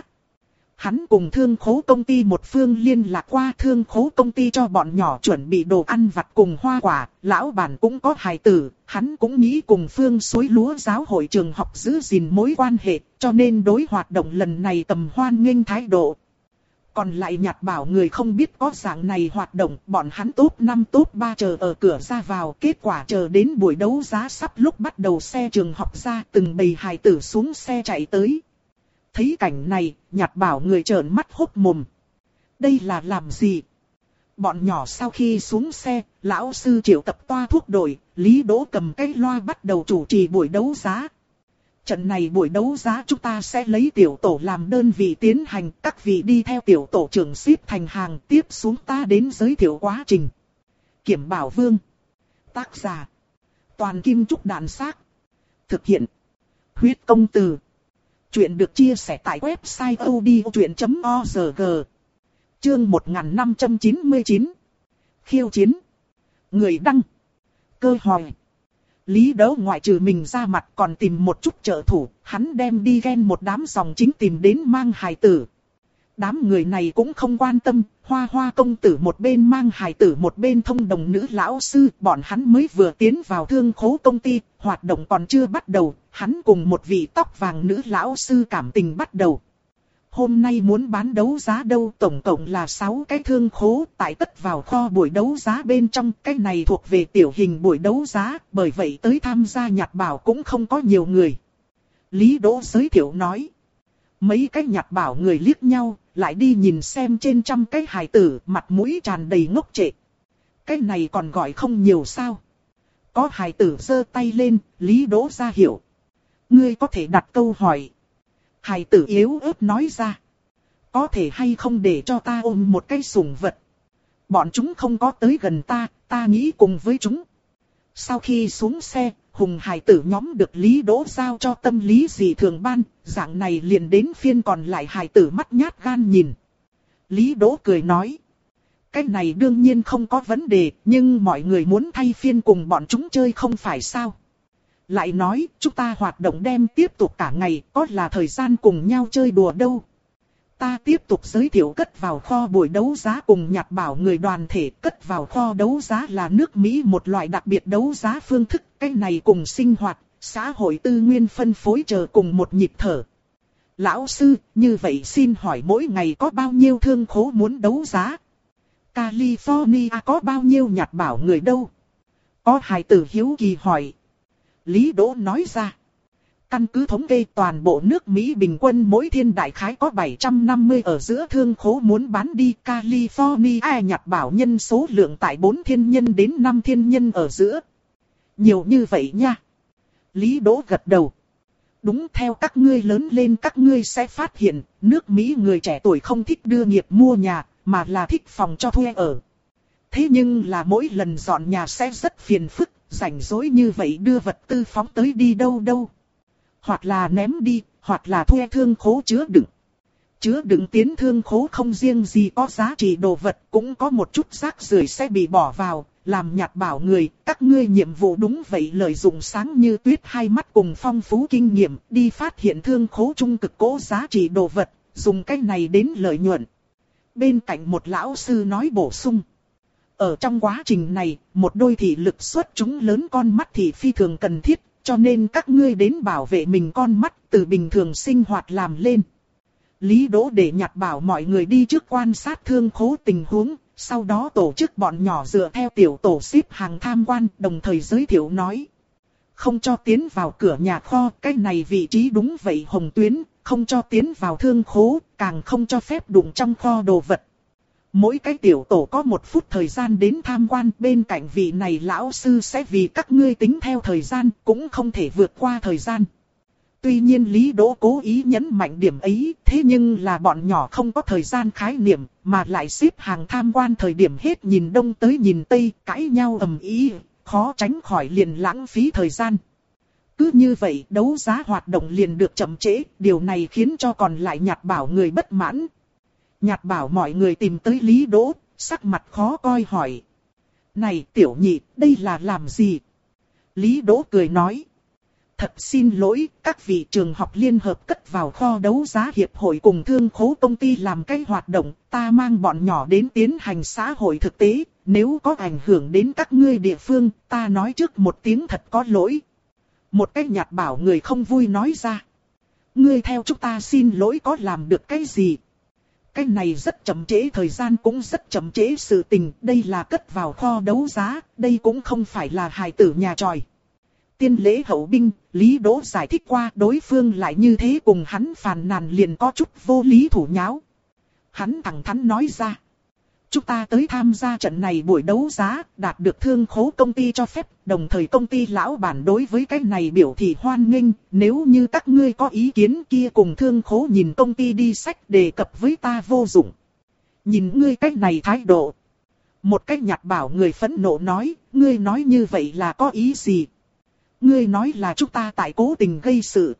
Hắn cùng thương khố công ty một phương liên lạc qua thương khố công ty cho bọn nhỏ chuẩn bị đồ ăn vặt cùng hoa quả, lão bản cũng có hài tử, hắn cũng nghĩ cùng phương suối lúa giáo hội trường học giữ gìn mối quan hệ, cho nên đối hoạt động lần này tầm hoan nghênh thái độ. Còn lại nhặt bảo người không biết có dạng này hoạt động, bọn hắn top năm top ba chờ ở cửa ra vào, kết quả chờ đến buổi đấu giá sắp lúc bắt đầu xe trường học ra, từng bầy hài tử xuống xe chạy tới. Thấy cảnh này, nhặt bảo người trợn mắt hốt mồm. Đây là làm gì? Bọn nhỏ sau khi xuống xe, lão sư triệu tập toa thuốc đội, Lý Đỗ cầm cái loa bắt đầu chủ trì buổi đấu giá. Trận này buổi đấu giá chúng ta sẽ lấy tiểu tổ làm đơn vị tiến hành, các vị đi theo tiểu tổ trưởng xếp thành hàng, tiếp xuống ta đến giới thiệu quá trình. Kiểm Bảo Vương. Tác giả. Toàn Kim Trúc Đàn Xác. Thực hiện. Huyết Công Từ. Chuyện được chia sẻ tại website odchuyện chấm org. Chương một nghìn năm trăm chín mươi chín. Khiêu chiến. Người đăng. Cơ hỏi. Lý Đỗ ngoại trừ mình ra mặt còn tìm một chút trợ thủ, hắn đem đi ghen một đám dòng chính tìm đến mang hài tử. Đám người này cũng không quan tâm, hoa hoa công tử một bên mang hài tử một bên thông đồng nữ lão sư, bọn hắn mới vừa tiến vào thương khố công ty, hoạt động còn chưa bắt đầu, hắn cùng một vị tóc vàng nữ lão sư cảm tình bắt đầu. Hôm nay muốn bán đấu giá đâu, tổng cộng là sáu cái thương khố, tại tất vào kho buổi đấu giá bên trong, cái này thuộc về tiểu hình buổi đấu giá, bởi vậy tới tham gia nhặt bảo cũng không có nhiều người. Lý Đỗ giới thiệu nói. Mấy cái nhặt bảo người liếc nhau, lại đi nhìn xem trên trăm cái hài tử, mặt mũi tràn đầy ngốc trệ. Cái này còn gọi không nhiều sao? Có hài tử giơ tay lên, Lý Đỗ ra hiệu. Ngươi có thể đặt câu hỏi. Hài tử yếu ớt nói ra. Có thể hay không để cho ta ôm một cái sủng vật? Bọn chúng không có tới gần ta, ta nghĩ cùng với chúng. Sau khi xuống xe, hùng hài tử nhóm được Lý Đỗ giao cho tâm lý dị thường ban, dạng này liền đến phiên còn lại hài tử mắt nhát gan nhìn. Lý Đỗ cười nói. Cái này đương nhiên không có vấn đề, nhưng mọi người muốn thay phiên cùng bọn chúng chơi không phải sao? Lại nói, chúng ta hoạt động đem tiếp tục cả ngày, có là thời gian cùng nhau chơi đùa đâu. Ta tiếp tục giới thiệu cất vào kho buổi đấu giá cùng nhặt bảo người đoàn thể. Cất vào kho đấu giá là nước Mỹ một loại đặc biệt đấu giá phương thức. Cái này cùng sinh hoạt, xã hội tư nguyên phân phối chờ cùng một nhịp thở. Lão sư, như vậy xin hỏi mỗi ngày có bao nhiêu thương khố muốn đấu giá? California có bao nhiêu nhặt bảo người đâu? Có hài tử hiếu kỳ hỏi. Lý Đỗ nói ra. Căn cứ thống kê toàn bộ nước Mỹ bình quân mỗi thiên đại khái có bảy trăm năm mươi ở giữa thương khố muốn bán đi. California nhặt bảo nhân số lượng tại bốn thiên nhân đến năm thiên nhân ở giữa. Nhiều như vậy nha. Lý Đỗ gật đầu. Đúng, theo các ngươi lớn lên các ngươi sẽ phát hiện, nước Mỹ người trẻ tuổi không thích đưa nghiệp mua nhà, mà là thích phòng cho thuê ở. Thế nhưng là mỗi lần dọn nhà sẽ rất phiền phức, rảnh rỗi như vậy đưa vật tư phóng tới đi đâu đâu. Hoặc là ném đi, hoặc là thuê thương khố chứa đựng. Chứa đựng tiến thương khố không riêng gì có giá trị đồ vật, cũng có một chút rác rưởi sẽ bị bỏ vào. Làm nhặt bảo người, các ngươi nhiệm vụ đúng vậy, lợi dụng sáng như tuyết hai mắt cùng phong phú kinh nghiệm, đi phát hiện thương khố trung cực cố giá trị đồ vật, dùng cách này đến lợi nhuận. Bên cạnh một lão sư nói bổ sung. Ở trong quá trình này, một đôi thị lực xuất chúng lớn con mắt thì phi thường cần thiết, cho nên các ngươi đến bảo vệ mình con mắt từ bình thường sinh hoạt làm lên. Lý Đỗ để nhặt bảo mọi người đi trước quan sát thương khố tình huống. Sau đó tổ chức bọn nhỏ dựa theo tiểu tổ xếp hàng tham quan, đồng thời giới thiệu nói. Không cho tiến vào cửa nhà kho, cái này vị trí đúng vậy hồng tuyến, không cho tiến vào thương khố, càng không cho phép đụng trong kho đồ vật. Mỗi cái tiểu tổ có một phút thời gian đến tham quan, bên cạnh vị này lão sư sẽ vì các ngươi tính theo thời gian, cũng không thể vượt qua thời gian. Tuy nhiên Lý Đỗ cố ý nhấn mạnh điểm ấy, thế nhưng là bọn nhỏ không có thời gian khái niệm, mà lại xếp hàng tham quan thời điểm hết nhìn đông tới nhìn tây, cãi nhau ầm ĩ, khó tránh khỏi liền lãng phí thời gian. Cứ như vậy đấu giá hoạt động liền được chậm trễ, điều này khiến cho còn lại nhặt bảo người bất mãn. Nhặt bảo mọi người tìm tới Lý Đỗ, sắc mặt khó coi hỏi. Này tiểu nhị, đây là làm gì? Lý Đỗ cười nói. Thật xin lỗi, các vị trường học liên hợp cất vào kho đấu giá hiệp hội cùng thương khố công ty làm cái hoạt động, ta mang bọn nhỏ đến tiến hành xã hội thực tế, nếu có ảnh hưởng đến các ngươi địa phương, ta nói trước một tiếng thật có lỗi. Một cái nhặt bảo người không vui nói ra. Ngươi theo chúng ta xin lỗi có làm được cái gì? Cái này rất chậm trễ thời gian cũng rất chậm trễ sự tình, đây là cất vào kho đấu giá, đây cũng không phải là hài tử nhà tròi. Tiên lễ hậu binh, Lý Đỗ giải thích qua đối phương lại như thế cùng hắn phàn nàn liền có chút vô lý thủ nháo. Hắn thẳng thắn nói ra. Chúng ta tới tham gia trận này buổi đấu giá, đạt được thương khố công ty cho phép, đồng thời công ty lão bản đối với cái này biểu thị hoan nghênh, nếu như các ngươi có ý kiến kia cùng thương khố nhìn công ty đi sách đề cập với ta vô dụng. Nhìn ngươi cái này thái độ. Một cái nhặt bảo người phẫn nộ nói, ngươi nói như vậy là có ý gì? Ngươi nói là chúng ta tại cố tình gây sự.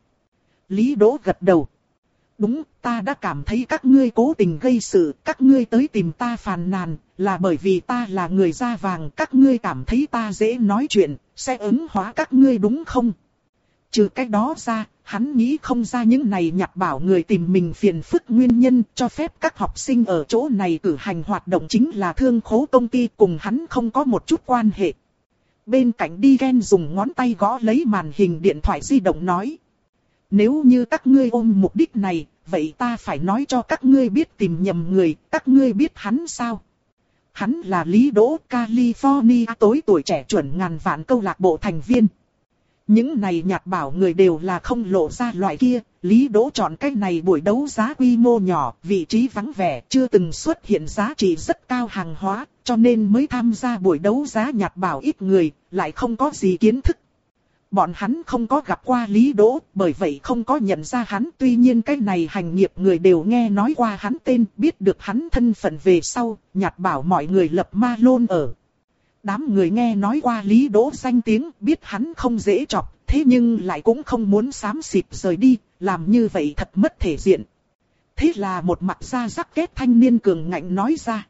Lý Đỗ gật đầu. Đúng, ta đã cảm thấy các ngươi cố tình gây sự, các ngươi tới tìm ta phàn nàn, là bởi vì ta là người da vàng, các ngươi cảm thấy ta dễ nói chuyện, sẽ ứng hóa các ngươi đúng không? Trừ cái đó ra, hắn nghĩ không ra những này nhặt bảo người tìm mình phiền phức nguyên nhân, cho phép các học sinh ở chỗ này cử hành hoạt động chính là thương khố công ty, cùng hắn không có một chút quan hệ. Bên cạnh đi ghen dùng ngón tay gõ lấy màn hình điện thoại di động nói. Nếu như các ngươi ôm mục đích này, vậy ta phải nói cho các ngươi biết tìm nhầm người, các ngươi biết hắn sao? Hắn là Lý Đỗ, California tối tuổi trẻ chuẩn ngàn vạn câu lạc bộ thành viên. Những này nhặt bảo người đều là không lộ ra loại kia, Lý Đỗ chọn cái này buổi đấu giá quy mô nhỏ, vị trí vắng vẻ, chưa từng xuất hiện giá trị rất cao hàng hóa, cho nên mới tham gia buổi đấu giá nhặt bảo ít người, lại không có gì kiến thức. Bọn hắn không có gặp qua Lý Đỗ, bởi vậy không có nhận ra hắn. Tuy nhiên cái này hành nghiệp người đều nghe nói qua hắn tên, biết được hắn thân phận về sau, nhặt bảo mọi người lập ma lôn ở. Đám người nghe nói qua Lý Đỗ danh tiếng, biết hắn không dễ chọc, thế nhưng lại cũng không muốn xám xịt rời đi, làm như vậy thật mất thể diện. Thế là một mặt da rắc kết thanh niên cường ngạnh nói ra.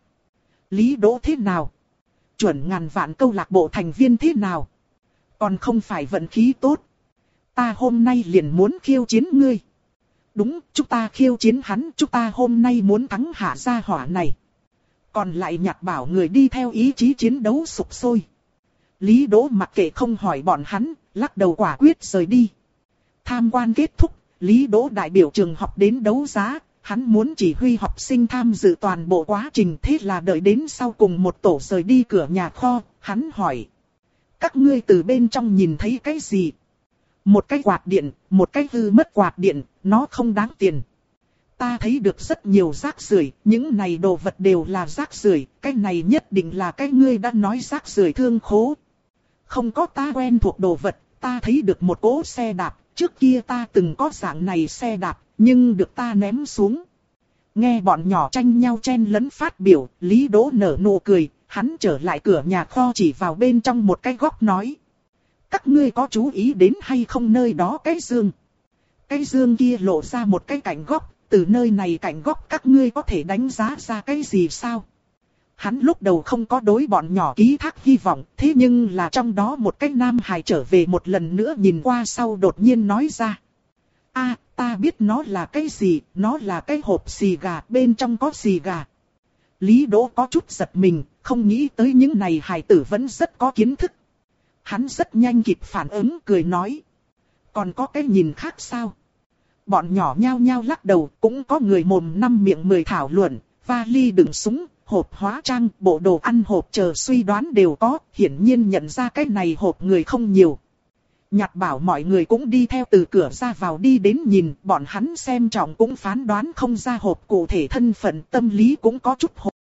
Lý Đỗ thế nào? Chuẩn ngàn vạn câu lạc bộ thành viên thế nào? Còn không phải vận khí tốt. Ta hôm nay liền muốn khiêu chiến ngươi. Đúng, chúng ta khiêu chiến hắn, chúng ta hôm nay muốn thắng hạ gia hỏa này. Còn lại nhặt bảo người đi theo ý chí chiến đấu sục sôi. Lý Đỗ mặc kệ không hỏi bọn hắn, lắc đầu quả quyết rời đi. Tham quan kết thúc, Lý Đỗ đại biểu trường học đến đấu giá, hắn muốn chỉ huy học sinh tham dự toàn bộ quá trình, thế là đợi đến sau cùng một tổ rời đi cửa nhà kho, hắn hỏi. Các ngươi từ bên trong nhìn thấy cái gì? Một cái quạt điện, một cái hư mất quạt điện, nó không đáng tiền. Ta thấy được rất nhiều rác rưởi, những này đồ vật đều là rác rưởi, cái này nhất định là cái ngươi đã nói rác rưởi thương khố. Không có ta quen thuộc đồ vật, ta thấy được một cỗ xe đạp, trước kia ta từng có dạng này xe đạp, nhưng được ta ném xuống. Nghe bọn nhỏ tranh nhau chen lấn phát biểu, Lý Đỗ nở nụ cười, hắn trở lại cửa nhà kho chỉ vào bên trong một cái góc nói. Các ngươi có chú ý đến hay không nơi đó cái dương? Cái dương kia lộ ra một cái cạnh góc, từ nơi này cạnh góc các ngươi có thể đánh giá ra cái gì sao? Hắn lúc đầu không có đối bọn nhỏ ký thác hy vọng, thế nhưng là trong đó một cái nam hài trở về một lần nữa nhìn qua sau đột nhiên nói ra. A, ta biết nó là cái gì, nó là cái hộp xì gà, bên trong có xì gà. Lý Đỗ có chút giật mình, không nghĩ tới những này hài tử vẫn rất có kiến thức. Hắn rất nhanh kịp phản ứng cười nói. Còn có cái nhìn khác sao? Bọn nhỏ nhao nhao lắc đầu, cũng có người mồm năm miệng mười thảo luận, vali đựng súng, hộp hóa trang, bộ đồ ăn hộp chờ suy đoán đều có, hiển nhiên nhận ra cái này hộp người không nhiều. Nhặt bảo mọi người cũng đi theo từ cửa ra vào đi đến nhìn, bọn hắn xem trọng cũng phán đoán không ra hộp cụ thể thân phận, tâm lý cũng có chút hộp.